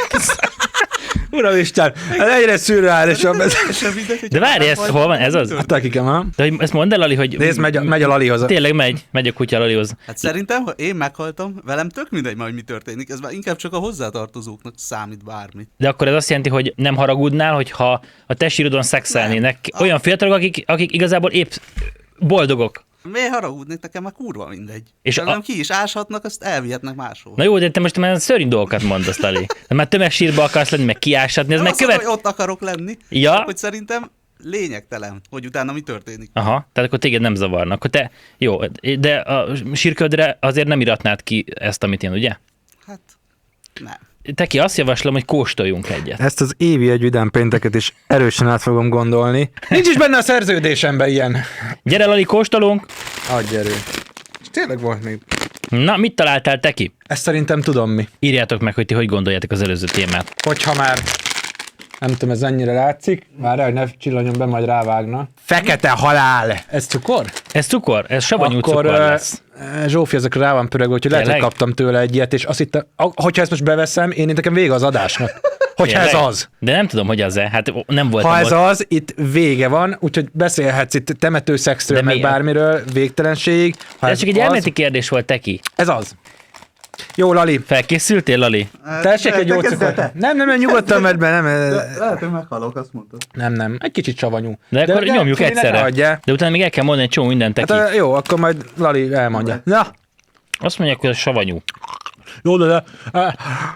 Uramisten, ez egyre szürreálisabb ez. Sem mindegy, hogy de várj, ez hol van? Ez az? Hát akikem, ha? De hogy ezt mondd el, Lali, hogy... Nézd, megy a, megy a Lalihoz. Tényleg megy, megy a kutya Lalihoz. Hát szerintem, ha én meghaltam, velem tök mindegy majd mi történik. Ez már inkább csak a hozzátartozóknak számít bármi. De akkor ez azt jelenti, hogy nem haragudnál, hogyha a te sírodon szexelnének olyan fiatalok, akik, akik igazából épp boldogok. Miért haragudnék, nekem már kurva mindegy. És És a- a... ki is áshatnak, azt elvihetnek máshol. Na jó, de te most már szörnyű dolgokat mondasz, Lali. De már tömegsírba akarsz lenni, meg kiásatni, ez Nem meg azt mondom, követ... hogy ott akarok lenni, Ja. csak hogy szerintem lényegtelen, hogy utána mi történik. Aha, tehát akkor téged nem zavarnak. Akkor te, jó, de a sírködre azért nem iratnád ki ezt, amit én, ugye? Hát, nem. Te ki azt javaslom, hogy kóstoljunk egyet. Ezt az évi egy vidám pénteket is erősen át fogom gondolni. Nincs is benne a szerződésemben ilyen. Gyere, Lali, kóstolunk! Adj erő. És tényleg volt még. Na, mit találtál te ki? Ezt szerintem tudom mi. Írjátok meg, hogy ti hogy gondoljátok az előző témát. Hogyha már, nem tudom, ez ennyire látszik, várjál, hogy ne csillanjon be, majd rávágna. Fekete halál! Ez cukor? Ez cukor? Ez savanyú Akkor cukor uh, lesz. Zsófi ezekre rá van pörögve, úgyhogy lehet, hogy Tényleg? kaptam tőle egy ilyet, és azt hittem, a- hogyha ezt most beveszem, én nekem vége az adásnak. Hogyha ez Tényleg? az. De nem tudom, hogy az-e. Hát nem voltam Ha ez ott. az, itt vége van, úgyhogy beszélhetsz itt temetőszexről, De meg miért? bármiről, végtelenségig. Ha De ez csak egy az, elméleti kérdés volt, te ki. Ez az. Jó, Lali. Felkészültél, Lali? Tessék egy jó cukort. Nem, nem, nem, nyugodtan vedd be, nem, Lehet, hogy meghalok, azt mondtad. nem, nem, egy kicsit savanyú. De, de akkor nyomjuk Fili, ne egyszerre. adjál. De utána még el kell mondani egy csomó mindent te Hát, ki. ö, jó, akkor majd Lali elmondja. Na, Azt mondják, hogy ez savanyú. jó, de, de á,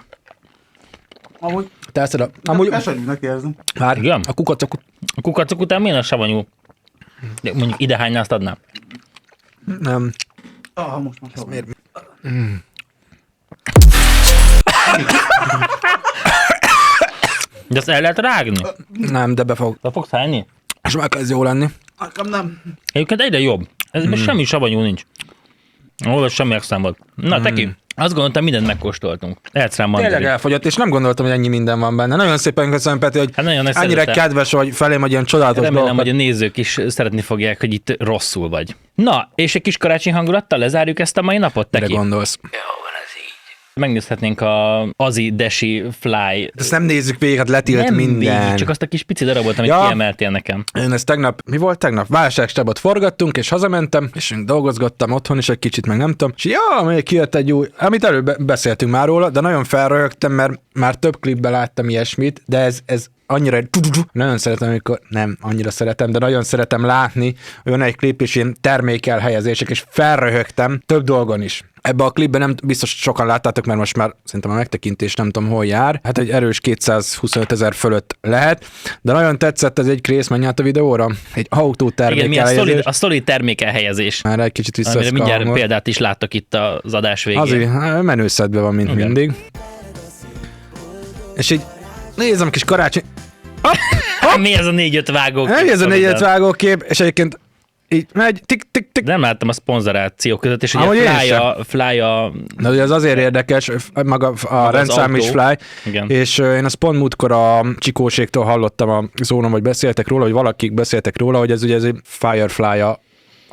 Amúgy te ezt a, amúgy, eserűnek érzem. már Igen? a kukacok, A kukacok után milyen a savanyú? De mondjuk ide hányna, azt adnám. nem, Ah, most már sem. Miért? De azt el lehet rágni? nem, de be fog. Be fogsz hányni? És már kezd jó lenni. Nekem nem. Egyébként egyre jobb. Ez Hmm. most semmi savanyú nincs. Ó, ez semmi extrém volt. Na, te ki? Azt gondoltam, mindent megkóstoltunk. Lehetsz rám Tényleg mondani. elfogyott, és nem gondoltam, hogy ennyi minden van benne. Nagyon szépen köszönöm, Peti, hogy Hát nagyon nagy ennyire szeretettel. kedves vagy felém, hogy ilyen csodálatos Remélem, dolgokat. hogy a nézők is szeretni fogják, hogy itt rosszul vagy. Na, és egy kis karácsony hangulattal lezárjuk ezt a mai napot, te Mire ki? gondolsz? Megnézhetnénk a Azi Desi Fly. Ezt nem nézzük végig, hát letilt Nem minden. végig, csak azt a kis pici darabot, amit Ja. kiemeltél nekem. Én ezt tegnap, mi volt tegnap? Válságstábot forgattunk, és hazamentem, és én dolgozgattam otthon is egy kicsit, meg nem tudom. És ja, még kijött egy új, amit előbb be- beszéltünk már róla, de nagyon felröhögtem, mert már több klipben láttam ilyesmit, de ez, ez annyira, nagyon szeretem, amikor, nem annyira szeretem, de nagyon szeretem látni, hogy van egy klip, és ilyen termékelhelyezések, és felröhögtem több dolgon is. Ebbe a klipben nem biztos sokan láttátok, mert most már szerintem a megtekintés nem tudom hol jár. Hát egy erős kétszázhuszonöt ezer fölött lehet, de nagyon tetszett ez egy rész, menj át a videóra. Egy autó Igen, mi a szolid, termékelhelyezés. a szolid termékelhelyezés. Már egy kicsit Amire visszaszka mindjárt hangol. példát is láttok itt az adás végén. Azért menőszedve van, mint Igen. mindig. És így nézem kis karácsony, Mi ez a négy-öt vágó? nem ez a négyet vágó kép, és egyébként így megy, tik, tik, tik. Nem láttam a szponzoráció között, és ugye Ahogy én a Fly, sem. a, Fly a... De ugye ez azért érdekes, maga a rendszám is autó. Fly, Igen. és ö, én azt pont múltkor a Csikóségtól hallottam a zónon, vagy beszéltek róla, hogy valakik beszéltek róla, hogy ez ugye ez egy Firefly a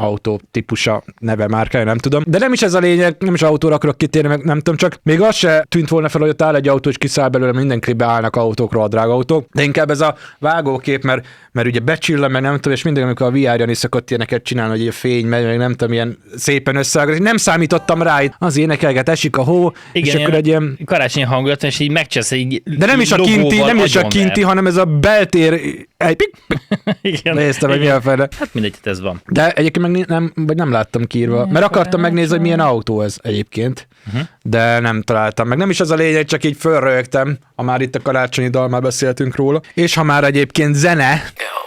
autó típusa, neve, márkája, nem tudom. De nem is ez a lényeg, nem is autóra akarok kitérni, meg nem tudom, csak még az se tűnt volna fel, hogy ott áll egy autó, és kiszáll belőle, minden klipbe állnak autókról, a drága autók. De inkább ez a vágókép, mert, mert ugye becsillan, meg nem tudom, és mindig, amikor a vé er-en is szokott ilyeneket csinálni, hogy a fény megy, meg nem tudom, ilyen szépen összeáll. Nem számítottam rá, az énekelget, esik a hó, igen, és akkor egy ilyen karácsonyi hangulat, és így megcsesz egy de nem is a kinti, nem is a kinti, hanem ez a beltér, egy pik, igen, néztem, hogy mi a fele. Hát mindegy, ez van. De egyébként meg nem, vagy nem láttam kiírva, mert akartam megnézni, hogy milyen autó ez egyébként, uh-huh. de nem találtam meg. Nem is az a lényeg, csak így fölrögtem, ha már itt a karácsonyi dal, már beszéltünk róla. És ha már egyébként zene,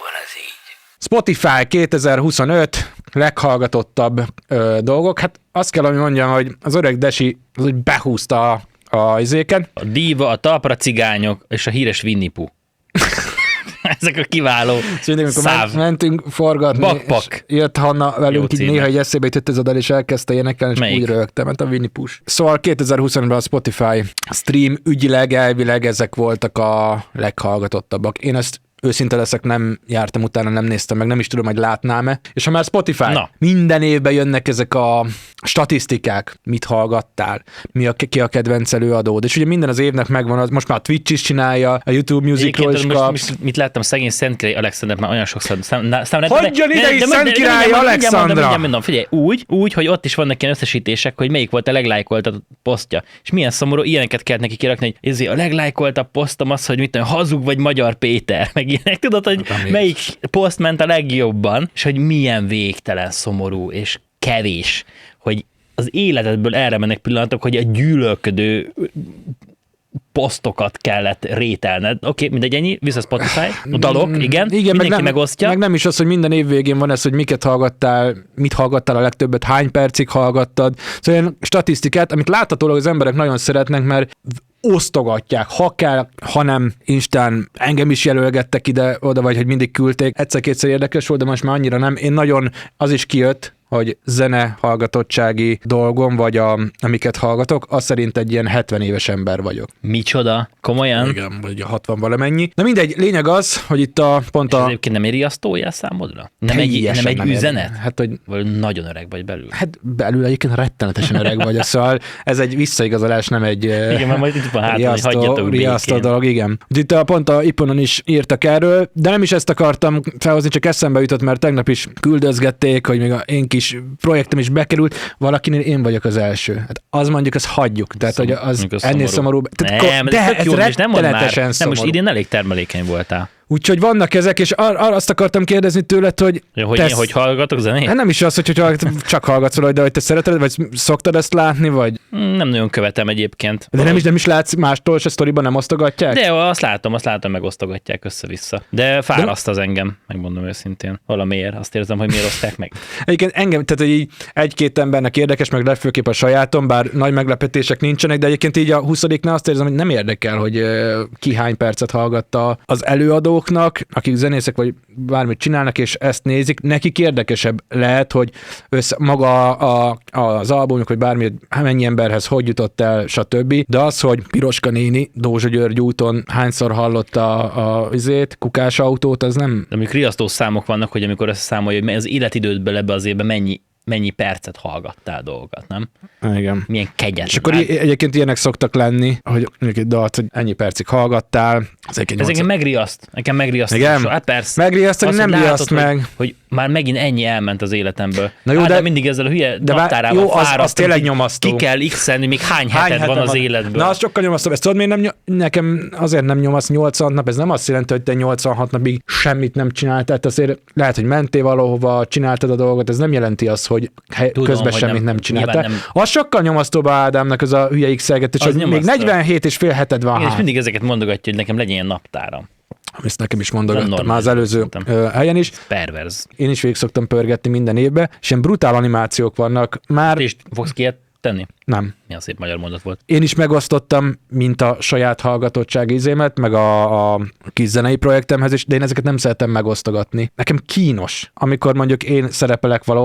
Spotify kétezer-huszonöt leghallgatottabb ö, dolgok, hát azt kell, hogy mondjam, hogy az öreg Desi az úgy behúzta a, a izéken. A díva, a talpra cigányok és a híres Winnie Pooh. Ezek a kiváló Szóval, amikor száv. mentünk forgatni, Bakpak. és jött Hanna velünk, így címe. néha egy eszébe jutott ez a dal, és elkezdte énekelni, és Melyik? úgy rögtem, mert a Winnie Pooh. Szóval kétezer-huszonban a Spotify stream ügyileg, elvileg ezek voltak a leghallgatottabbak. Én ezt őszinte leszek, nem jártam utána, nem néztem meg, nem is tudom, hogy látnám-e. És ha már Spotify, Na. minden évben jönnek ezek a statisztikák, mit hallgattál, mi a, ki a kedvenc előadód, és ugye minden az évnek megvan, az, most már a Twitch is csinálja, a YouTube Musicról is Egyébként most, kapsz. most mit láttam, szegény Szentkirály Alexandert már olyan sokszor szám, szám, Hagyjon ide is Szentkirály Alexandra! Mondom, figyelj, úgy, úgy, hogy ott is vannak ilyen összesítések, hogy melyik volt a leglájkoltabb posztja. És milyen szomorú, ilyeneket kellett neki kirakni, hogy ezért a leglájkoltabb posztom az, hogy mit tudom, Hazug vagy Magyar Péter, meg ilyenek. Tudod, hogy melyik poszt ment a legjobban, és hogy milyen végtelen szomorú és kevés, hogy az életedből erre mennek pillanatok, hogy a gyűlölködő posztokat kellett rételned. Oké, okay, mindegy, ennyi, vissza Spotify, a dalok, igen, igen mindenki meg nem, megosztja. Meg nem is az, hogy minden év végén van ez, hogy miket hallgattál, mit hallgattál a legtöbbet, hány percig hallgattad. Szóval ilyen statisztikát, amit láthatólag az emberek nagyon szeretnek, mert osztogatják, ha kell, ha nem, Instán engem is jelölgettek ide, oda, vagy hogy mindig küldték. Egyszer-kétszer érdekes volt, de most már annyira nem. Én nagyon, az is kijött, hogy zene hallgatottsági dolgom, vagy a, amiket hallgatok, az szerint egy ilyen hetven éves ember vagyok. Micsoda? Komolyan? Igen, vagy a hatvan valamennyi. Na mindegy, lényeg az, hogy itt a pont És a... ez egyébként nem egy riasztójel számodra? Nem egy, Teljesen nem egy nem üzenet? ér- Hát, hogy Vagy nagyon öreg vagy belül? hát belül egyébként rettenetesen öreg vagy, szóval ez egy visszaigazolás, nem egy Igen, mert majd itt van hátul, hogy riasztó, hagyjatok riasztó békén. dolog, igen. Itt a, pont a Iponon is írtak erről, de nem is ezt akartam felhozni, csak eszembe jutott, mert tegnap is küldözgették, hogy még a én kis projektem is bekerült, valakinél én vagyok az első. Hát az mondjuk, azt hagyjuk. Tehát, hogy az Mondjuk az ennél szomorú. szomorúbb. Tehát, Nem, de ez tök ez jó, és nem mondd már. rettenetesen Nem, most szomorú. idén elég termelékeny voltál. Úgyhogy vannak ezek, és ar- ar- azt akartam kérdezni tőled, hogy Ja, hogy te én, ezt- hogy hallgatok zenét? Hát nem is az, hogy hogyha csak hallgatsz valahogy, de hogy te szereted, vagy szoktad ezt látni, vagy... Nem nagyon követem egyébként. De nem is, nem is látsz mástól, és a sztoriban nem osztogatják? De azt látom, azt látom, megosztogatják össze-vissza. De fáraszt az engem, megmondom őszintén. Valamiért. Azt érzem, hogy miért oszták meg. Egyébként engem, tehát hogy így egy-két embernek érdekes, meg legfőképp a sajátom, bár nagy meglepetések nincsenek, de egyébként így a huszadiknál azt érzem, hogy nem érdekel, hogy ö, ki hány percet hallgatta az előadóknak, akik zenészek, vagy bármit csinálnak, és ezt nézik, nekik érdekesebb lehet, hogy össze, maga a, a, az albumjuk, vagy bármi, mennyi emberhez hogy jutott el, stb. De az, hogy Piroska néni Dózsa György úton hányszor hallotta a, a izét, kukás autót, az nem... De amikor riasztó számok vannak, hogy amikor összeszámolja, hogy az életidődből ebbe az évben mennyi, mennyi percet hallgattál dolgokat, nem? Igen. Milyen kegyetlen. És akkor i- egyébként ilyenek szoktak lenni, hogy mondjuk egy dalt, hogy ennyi percig hallgattál. Az egy Ez engem megriaszt. Nekem megriaszt. Igen? So, hát persze. Megriasztani Azt, nem hogy riaszt látod, meg. Hogy, hogy már megint ennyi elment az életemből. Na jó, Ádám de- mindig ezzel a hülye de vár- naptárával jó, az- az fárasztom, tényleg hogy nyomasztó. Ki kell x-elni, még hány, Hány heted van hete az életből. Na, az sokkal nyomasztóbb. Ezt tudod, miért nem ny- nekem azért nem nyomasz nyolcvan nap, ez nem azt jelenti, hogy te nyolcvanhat napig semmit nem csináltál, tehát azért lehet, hogy mentél valahova, csináltad a dolgot, ez nem jelenti azt, hogy he- Tudom, közben hogy semmit nem- nem, csináltál. nyilván Az sokkal nyomasztóbb Ádámnak az a hülye x-elgetés, Az hogy még nyomasztó. negyvenhét és fél heted van. Én is hát. mindig ezeket mondogatja, hogy nekem legyen ilyen naptáram. Ezt nekem is mondogattam Nem már az normális, előző szerintem. ö, helyen is. Perverz. Én is végig szoktam pörgetni minden évben, és ilyen brutál animációk vannak. Már Te is fogsz ki ilyet tenni? nem. Milyen szép magyar mondat volt. Én is megosztottam, mint a saját hallgatottság izémet, meg a, a kis zenei projektemhez is, de én ezeket nem szeretem megosztogatni. Nekem kínos, amikor mondjuk én szerepelek valahol,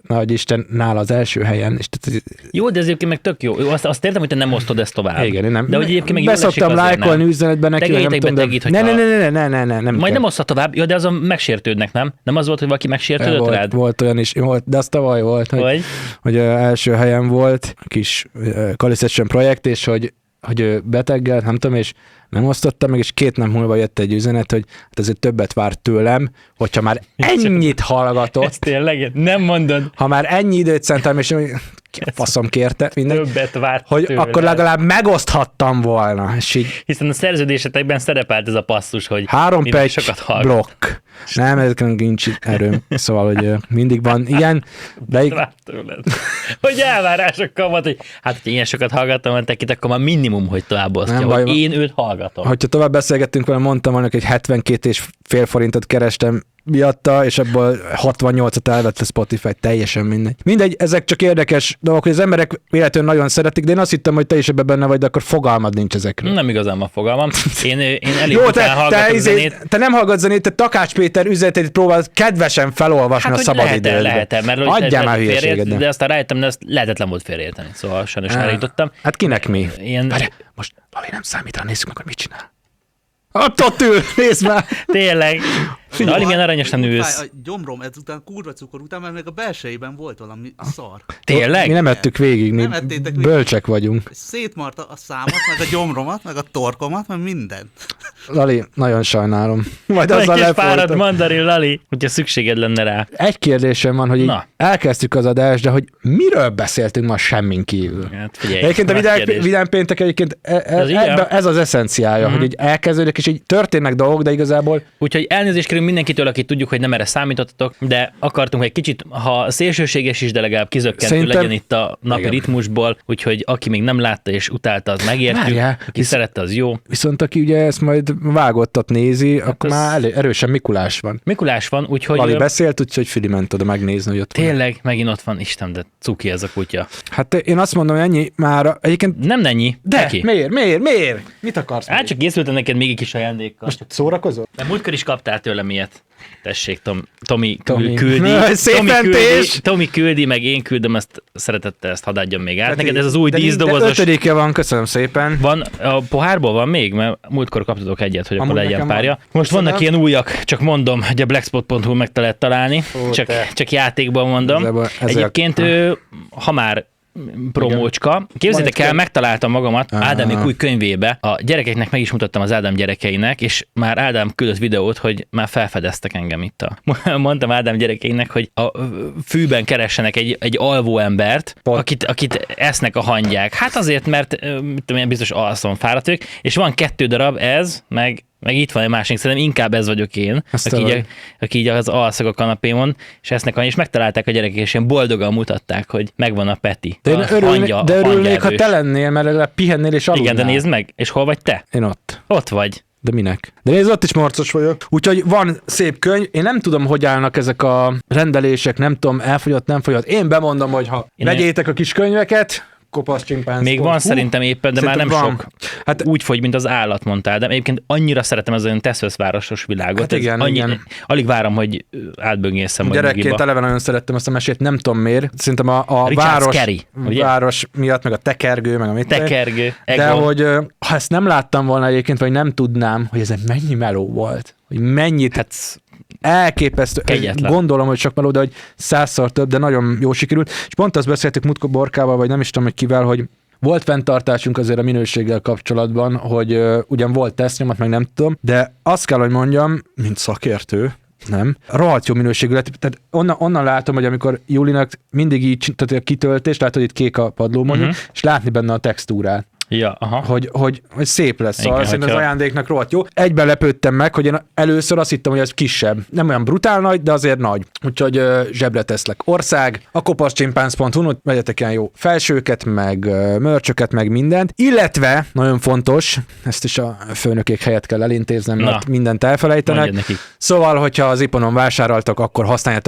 nagy Isten, nála az első helyen. És tehát, Jó, de ez egyébként meg tök jó. jó azt, azt értem, hogy te nem osztod ezt tovább. igen, én nem. De hogy egyébként meg jól esik beszoktam azért, lájkolni nem? üzenetben neki, nem Tegélytek be, tudom, de... tegít, hogy ne, ha- ne, ne, ne, ne, ne, ne, nem Majd kell. nem osztad tovább, jó, de azon megsértődnek, nem? Nem az volt, hogy valaki megsértődött volt, rád? volt olyan is, volt, de az tavaly volt, hogy, Vagy? hogy ö, első helyen volt a kis ö, Kaliszession projekt, és hogy, hogy ő beteggel, nem tudom, és nem osztotta meg, és két nap múlva jött egy üzenet, hogy hát azért többet várt tőlem, hogyha már ennyit hallgatott, Ez tényleg? Nem mondod. ha már ennyi időt szentelem, és ki a faszom kérte, mindegy, Többet várt hogy tőle. akkor legalább megoszthattam volna, és így Hiszen a szerződésetekben szerepelt ez a passzus, hogy három mindig perc sokat hallgat. blokk. Nem, ezeknek nincs erőm. Szóval, hogy ö, mindig van ilyen, de így, Várt tőled. Hogy elvárásokkal volt, hogy hát, hogyha ilyen sokat hallgattam van tekit, akkor már minimum, hogy tovább osztja, Nem hogy baj, én őt hallgatom. hogyha tovább beszélgettünk vele, mondtam annak, hogy hetvenkét és fél forintot kerestem miatta, és abból hatvannyolcat elvett a Spotify, teljesen mindegy. Mindegy, ezek csak érdekes dolgok, hogy az emberek véletlenül nagyon szeretik, de én azt hittem, hogy te is ebben benne vagy, de akkor fogalmad nincs ezekről. Nem igazán van fogalmam. Én, én elég Jó, után te, te, hallgatok izé, zenét. te nem hallgatsz zenét, te Takács Péter üzenetét próbálod kedvesen felolvasni Hát, a hogy szabad lehet-e, idődben. lehet-e, mert hogy Adjál már félreért- hülyeséget. de aztán rájöttem, de ezt lehetetlen volt félreérteni. Szóval sajnos Á, eljutottam. Hát kinek mi? Ilyen, Várj, most Lali nem számít rá, nézzük meg, hogy mit csinál. Ott, ott ül, nézd már! tényleg. Ali, milyen aranyosan Úgy ülsz. fáj a gyomrom ezután, kurva cukor után, mert meg a belsejében volt valami szar. Tényleg? Mi nem ettük végig, mi Nem ettétek végig. bölcsek vagyunk. Szétmarta a számat, meg a gyomromat, meg a torkomat, meg mindent. Lali, nagyon sajnálom. Majd Egy azzal kis fáradt lefolytom. mandarin, Lali, hogyha szükséged lenne rá. Egy kérdésem van, hogy így Na. elkezdtük az adást, de hogy miről beszéltünk ma semmin kívül? Hát figyelj, Egyébként a nagy vidám, kérdés. vidám péntek egyébként e, e, Ez így, ebbe, ja. ez az eszenciája, Mhm. hogy így elkezdődik, és így történnek dolgok, de igazából Úgyhogy elnézést kérünk mindenkitől, akit tudjuk, hogy nem erre számítottatok, de akartunk egy kicsit, ha szélsőséges is, de legalább kizökkentő Szerintem- legyen itt a napi Igen. ritmusból, úgyhogy aki még nem látta és utálta, az megértjük, Várjál, aki visz- szerette, az jó. viszont aki ugye ezt majd vágottat nézi, akkor az- már elő, erősen Mikulás van. Mikulás van, úgyhogy Lali ö, beszélt, úgyhogy Fili ment oda megnézni, hogy ott van. tényleg megint ott van, Isten, de cuki ez a kutya. Hát én azt mondom, hogy ennyi már egyébként. Nem ennyi, De, neki. miért, miért, miért? Mit akarsz? Hát még? csak készültem neked még egy kis ajándékkal. Most szórakozol? De múltkor is kaptál tőlem ilyet. Tessék, Tom, Tomi, Tomi. küldi. Szép Tomi küldi, mentés! Tomi küldi, meg én küldöm, ezt szeretettel ezt hadd adjam még át. Hát Neked így- ez az új de- De díszdobozos. ötödike van, köszönöm szépen. Van, a pohárból van még, mert múltkor kaptatok egyet, hogy akkor Amúgy legyen nekem párja. van. Most Köszönöm. vannak ilyen újak, csak mondom, hogy a blackspot pont hu meg te lehet találni, Ó, csak, te. csak játékban mondom. Igazából ezért- Egyébként ő, ha már promócska. Képzeljétek Van el, egy megtaláltam magamat Ah. Ádámék új könyvébe. A gyerekeknek meg is mutattam az Ádám gyerekeinek, és már Ádám küldött videót, hogy már felfedeztek engem itt. A... Mondtam Ádám gyerekeinek, hogy a fűben keressenek egy, egy alvó embert, Pont. akit, akit esznek a hangyák. Hát azért, mert ö, mit tudom én, biztos alszom, fáradt ők, és van kettő darab, ez, meg meg itt van egy másik, szerintem inkább ez vagyok én, Azt aki így, tudod. a, aki így az alszak a kanapémon, és esznek a és megtalálták a gyerekek, és ilyen boldogan mutatták, hogy megvan a Peti. De, én a örülné, hangya- de örülnék, ha hangyerős. te lennél, mert legalább pihennél és aludnál. Igen, de nézd meg, és hol vagy te? Én ott. Ott vagy. De minek? De nézd, ott is marcos vagyok. Úgyhogy van szép könyv. Én nem tudom, hogy állnak ezek a rendelések, nem tudom, elfogyott, nem fogyott. Én bemondom, hogy ha Én vegyétek a kis könyveket, kopaszcsimpánz. Még van szerintem éppen, de már nem Szerintem van. sok. Hát- Úgy fogy, mint az állat, mondtál, de egyébként annyira szeretem az olyan Teszősz városos világot. Hát ez igen, annyi, igen. Alig várom, hogy átböngészem majd Gyerekként nyugiba. eleve nagyon szerettem ezt a mesét, nem tudom miért. Szerintem a, a Richard város, Scarry, ugye? város miatt, meg a tekergő, meg a mit. Tekergő, De Egon. hogy ö, ha ezt nem láttam volna egyébként, vagy nem tudnám, hogy ez egy mennyi meló volt, hogy mennyit, hát elképesztő, Kegyetlen. gondolom, hogy csak meló, de hogy százszor több, de nagyon jó sikerült. És pont azt beszéltük múltkor Borkával, vagy nem is tudom, hogy kivel, hogy volt fenntartásunk azért a minőséggel kapcsolatban, hogy uh, ugyan volt tesztnyomat, meg nem tudom, de azt kell, hogy mondjam, mint szakértő, nem. Rohadt jó minőségű lett. Tehát onnan, onnan látom, hogy amikor Julinak mindig így, tehát a kitöltés, látod, hogy itt kék a padló mondjuk, Mhm. és látni benne a textúrát. Ja, aha. Hogy, hogy, hogy szép lesz. Szóval Igen, szerintem az hogyha- ajándéknak rohadt jó. Egyben lepődtem meg, hogy én először azt hittem, hogy ez kisebb. Nem olyan brutál nagy, de azért nagy. Úgyhogy ö, zsebre teszlek. Ország, a kopaszcsimpánz pont hu, vegyetek ilyen jó felsőket, meg ö, mörcsöket, meg mindent. Illetve, nagyon fontos, ezt is a főnökék helyett kell elintéznem, mert Na. mindent elfelejtenek. Mondjad nekik. Szóval, hogyha az Iponon vásároltok, akkor használjátok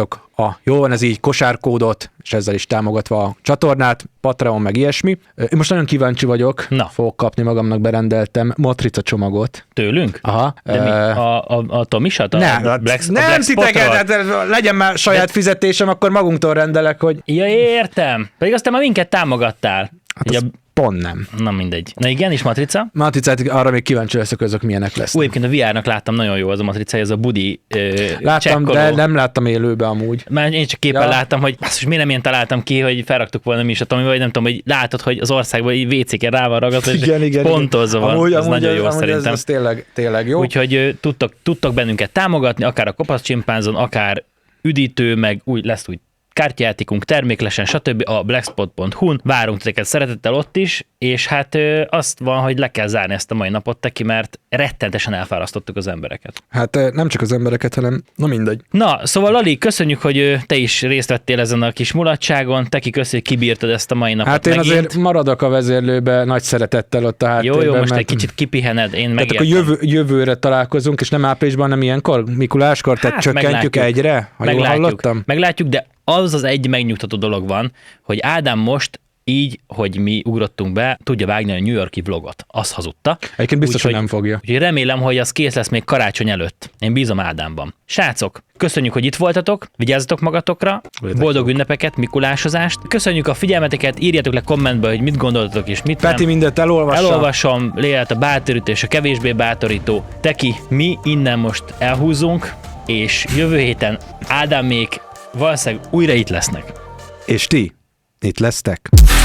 a, jó van ez így, kosárkódot, és ezzel is támogatva a csatornát, Patreon meg ilyesmi. Én most nagyon kíváncsi vagyok, Na. fogok kapni magamnak, berendeltem matrica csomagot. Tőlünk? Aha. De mi? Ö, A, a, a Tomisat? A Nem, Black, a nem Black titeket, Spotról? hát legyen már saját De- fizetésem, akkor magunktól rendelek, hogy Ja, értem. Pedig aztán már minket támogattál. hát Ugye, az pont nem. Na mindegy. Na igen, és matrica? Matricát arra még kíváncsi leszek, hogy azok milyenek Új, lesznek. egyébként a vé er-nak láttam, nagyon jó az a matrica, ez a budi ö, Láttam, csekkoló. de nem láttam élőbe amúgy. Már én csak képen Ja. láttam, hogy basszus, miért nem ilyen találtam ki, hogy felraktuk volna mi is a Tomiba, vagy nem tudom, hogy látod, hogy az országban így vécéken rá van ragadva, és pontozva van. Amúgy, az amúgy, nagyon jó amúgy szerintem. Ez, ez tényleg, tényleg jó. Úgyhogy ö, tudtok, tudtok bennünket támogatni, akár a kopasz csimpánzon, akár üdítő, meg úgy lesz úgy kártyajátékunk, terméklesen, stb. A blackspot pont hu-n. Várunk titeket szeretettel ott is, és hát ö, azt van, hogy le kell zárni ezt a mai napot, Teki, mert rettentesen elfárasztottuk az embereket. Hát eh, nem csak az embereket, hanem na mindegy. Na, szóval Lali, köszönjük, hogy ö, te is részt vettél ezen a kis mulatságon. Teki, köszönjük, hogy kibírtad ezt a mai napot Hát én megint. azért maradok a vezérlőbe nagy szeretettel ott a háttérben. Jó, jó, most mert- egy kicsit kipihened, én Tehát akkor megértem. jövő, jövőre találkozunk, és nem áprilisban, nem ilyenkor, Mikuláskor, tehát Hát, csökkentjük meglátjuk. egyre, ha jól hallottam. Meglátjuk, de az az egy megnyugtató dolog van, hogy Ádám most így, hogy mi ugrottunk be, tudja vágni a New York-i vlogot. Az hazudta. Egyébként biztos, Úgyhogy- hogy nem fogja. Úgyhogy remélem, hogy az kész lesz még karácsony előtt. Én bízom Ádámban. Srácok, köszönjük, hogy itt voltatok, vigyázzatok magatokra, boldog ünnepeket, Mikulásozást. Köszönjük a figyelmeteket, írjátok le kommentbe, hogy mit gondoltatok és mit Peti nem. mindent elolvassa. Elolvasom, lehet a bátorító és a kevésbé bátorító. Teki, mi innen most elhúzunk, és jövő héten Ádámék valószínűleg újra itt lesznek. És ti itt lesztek.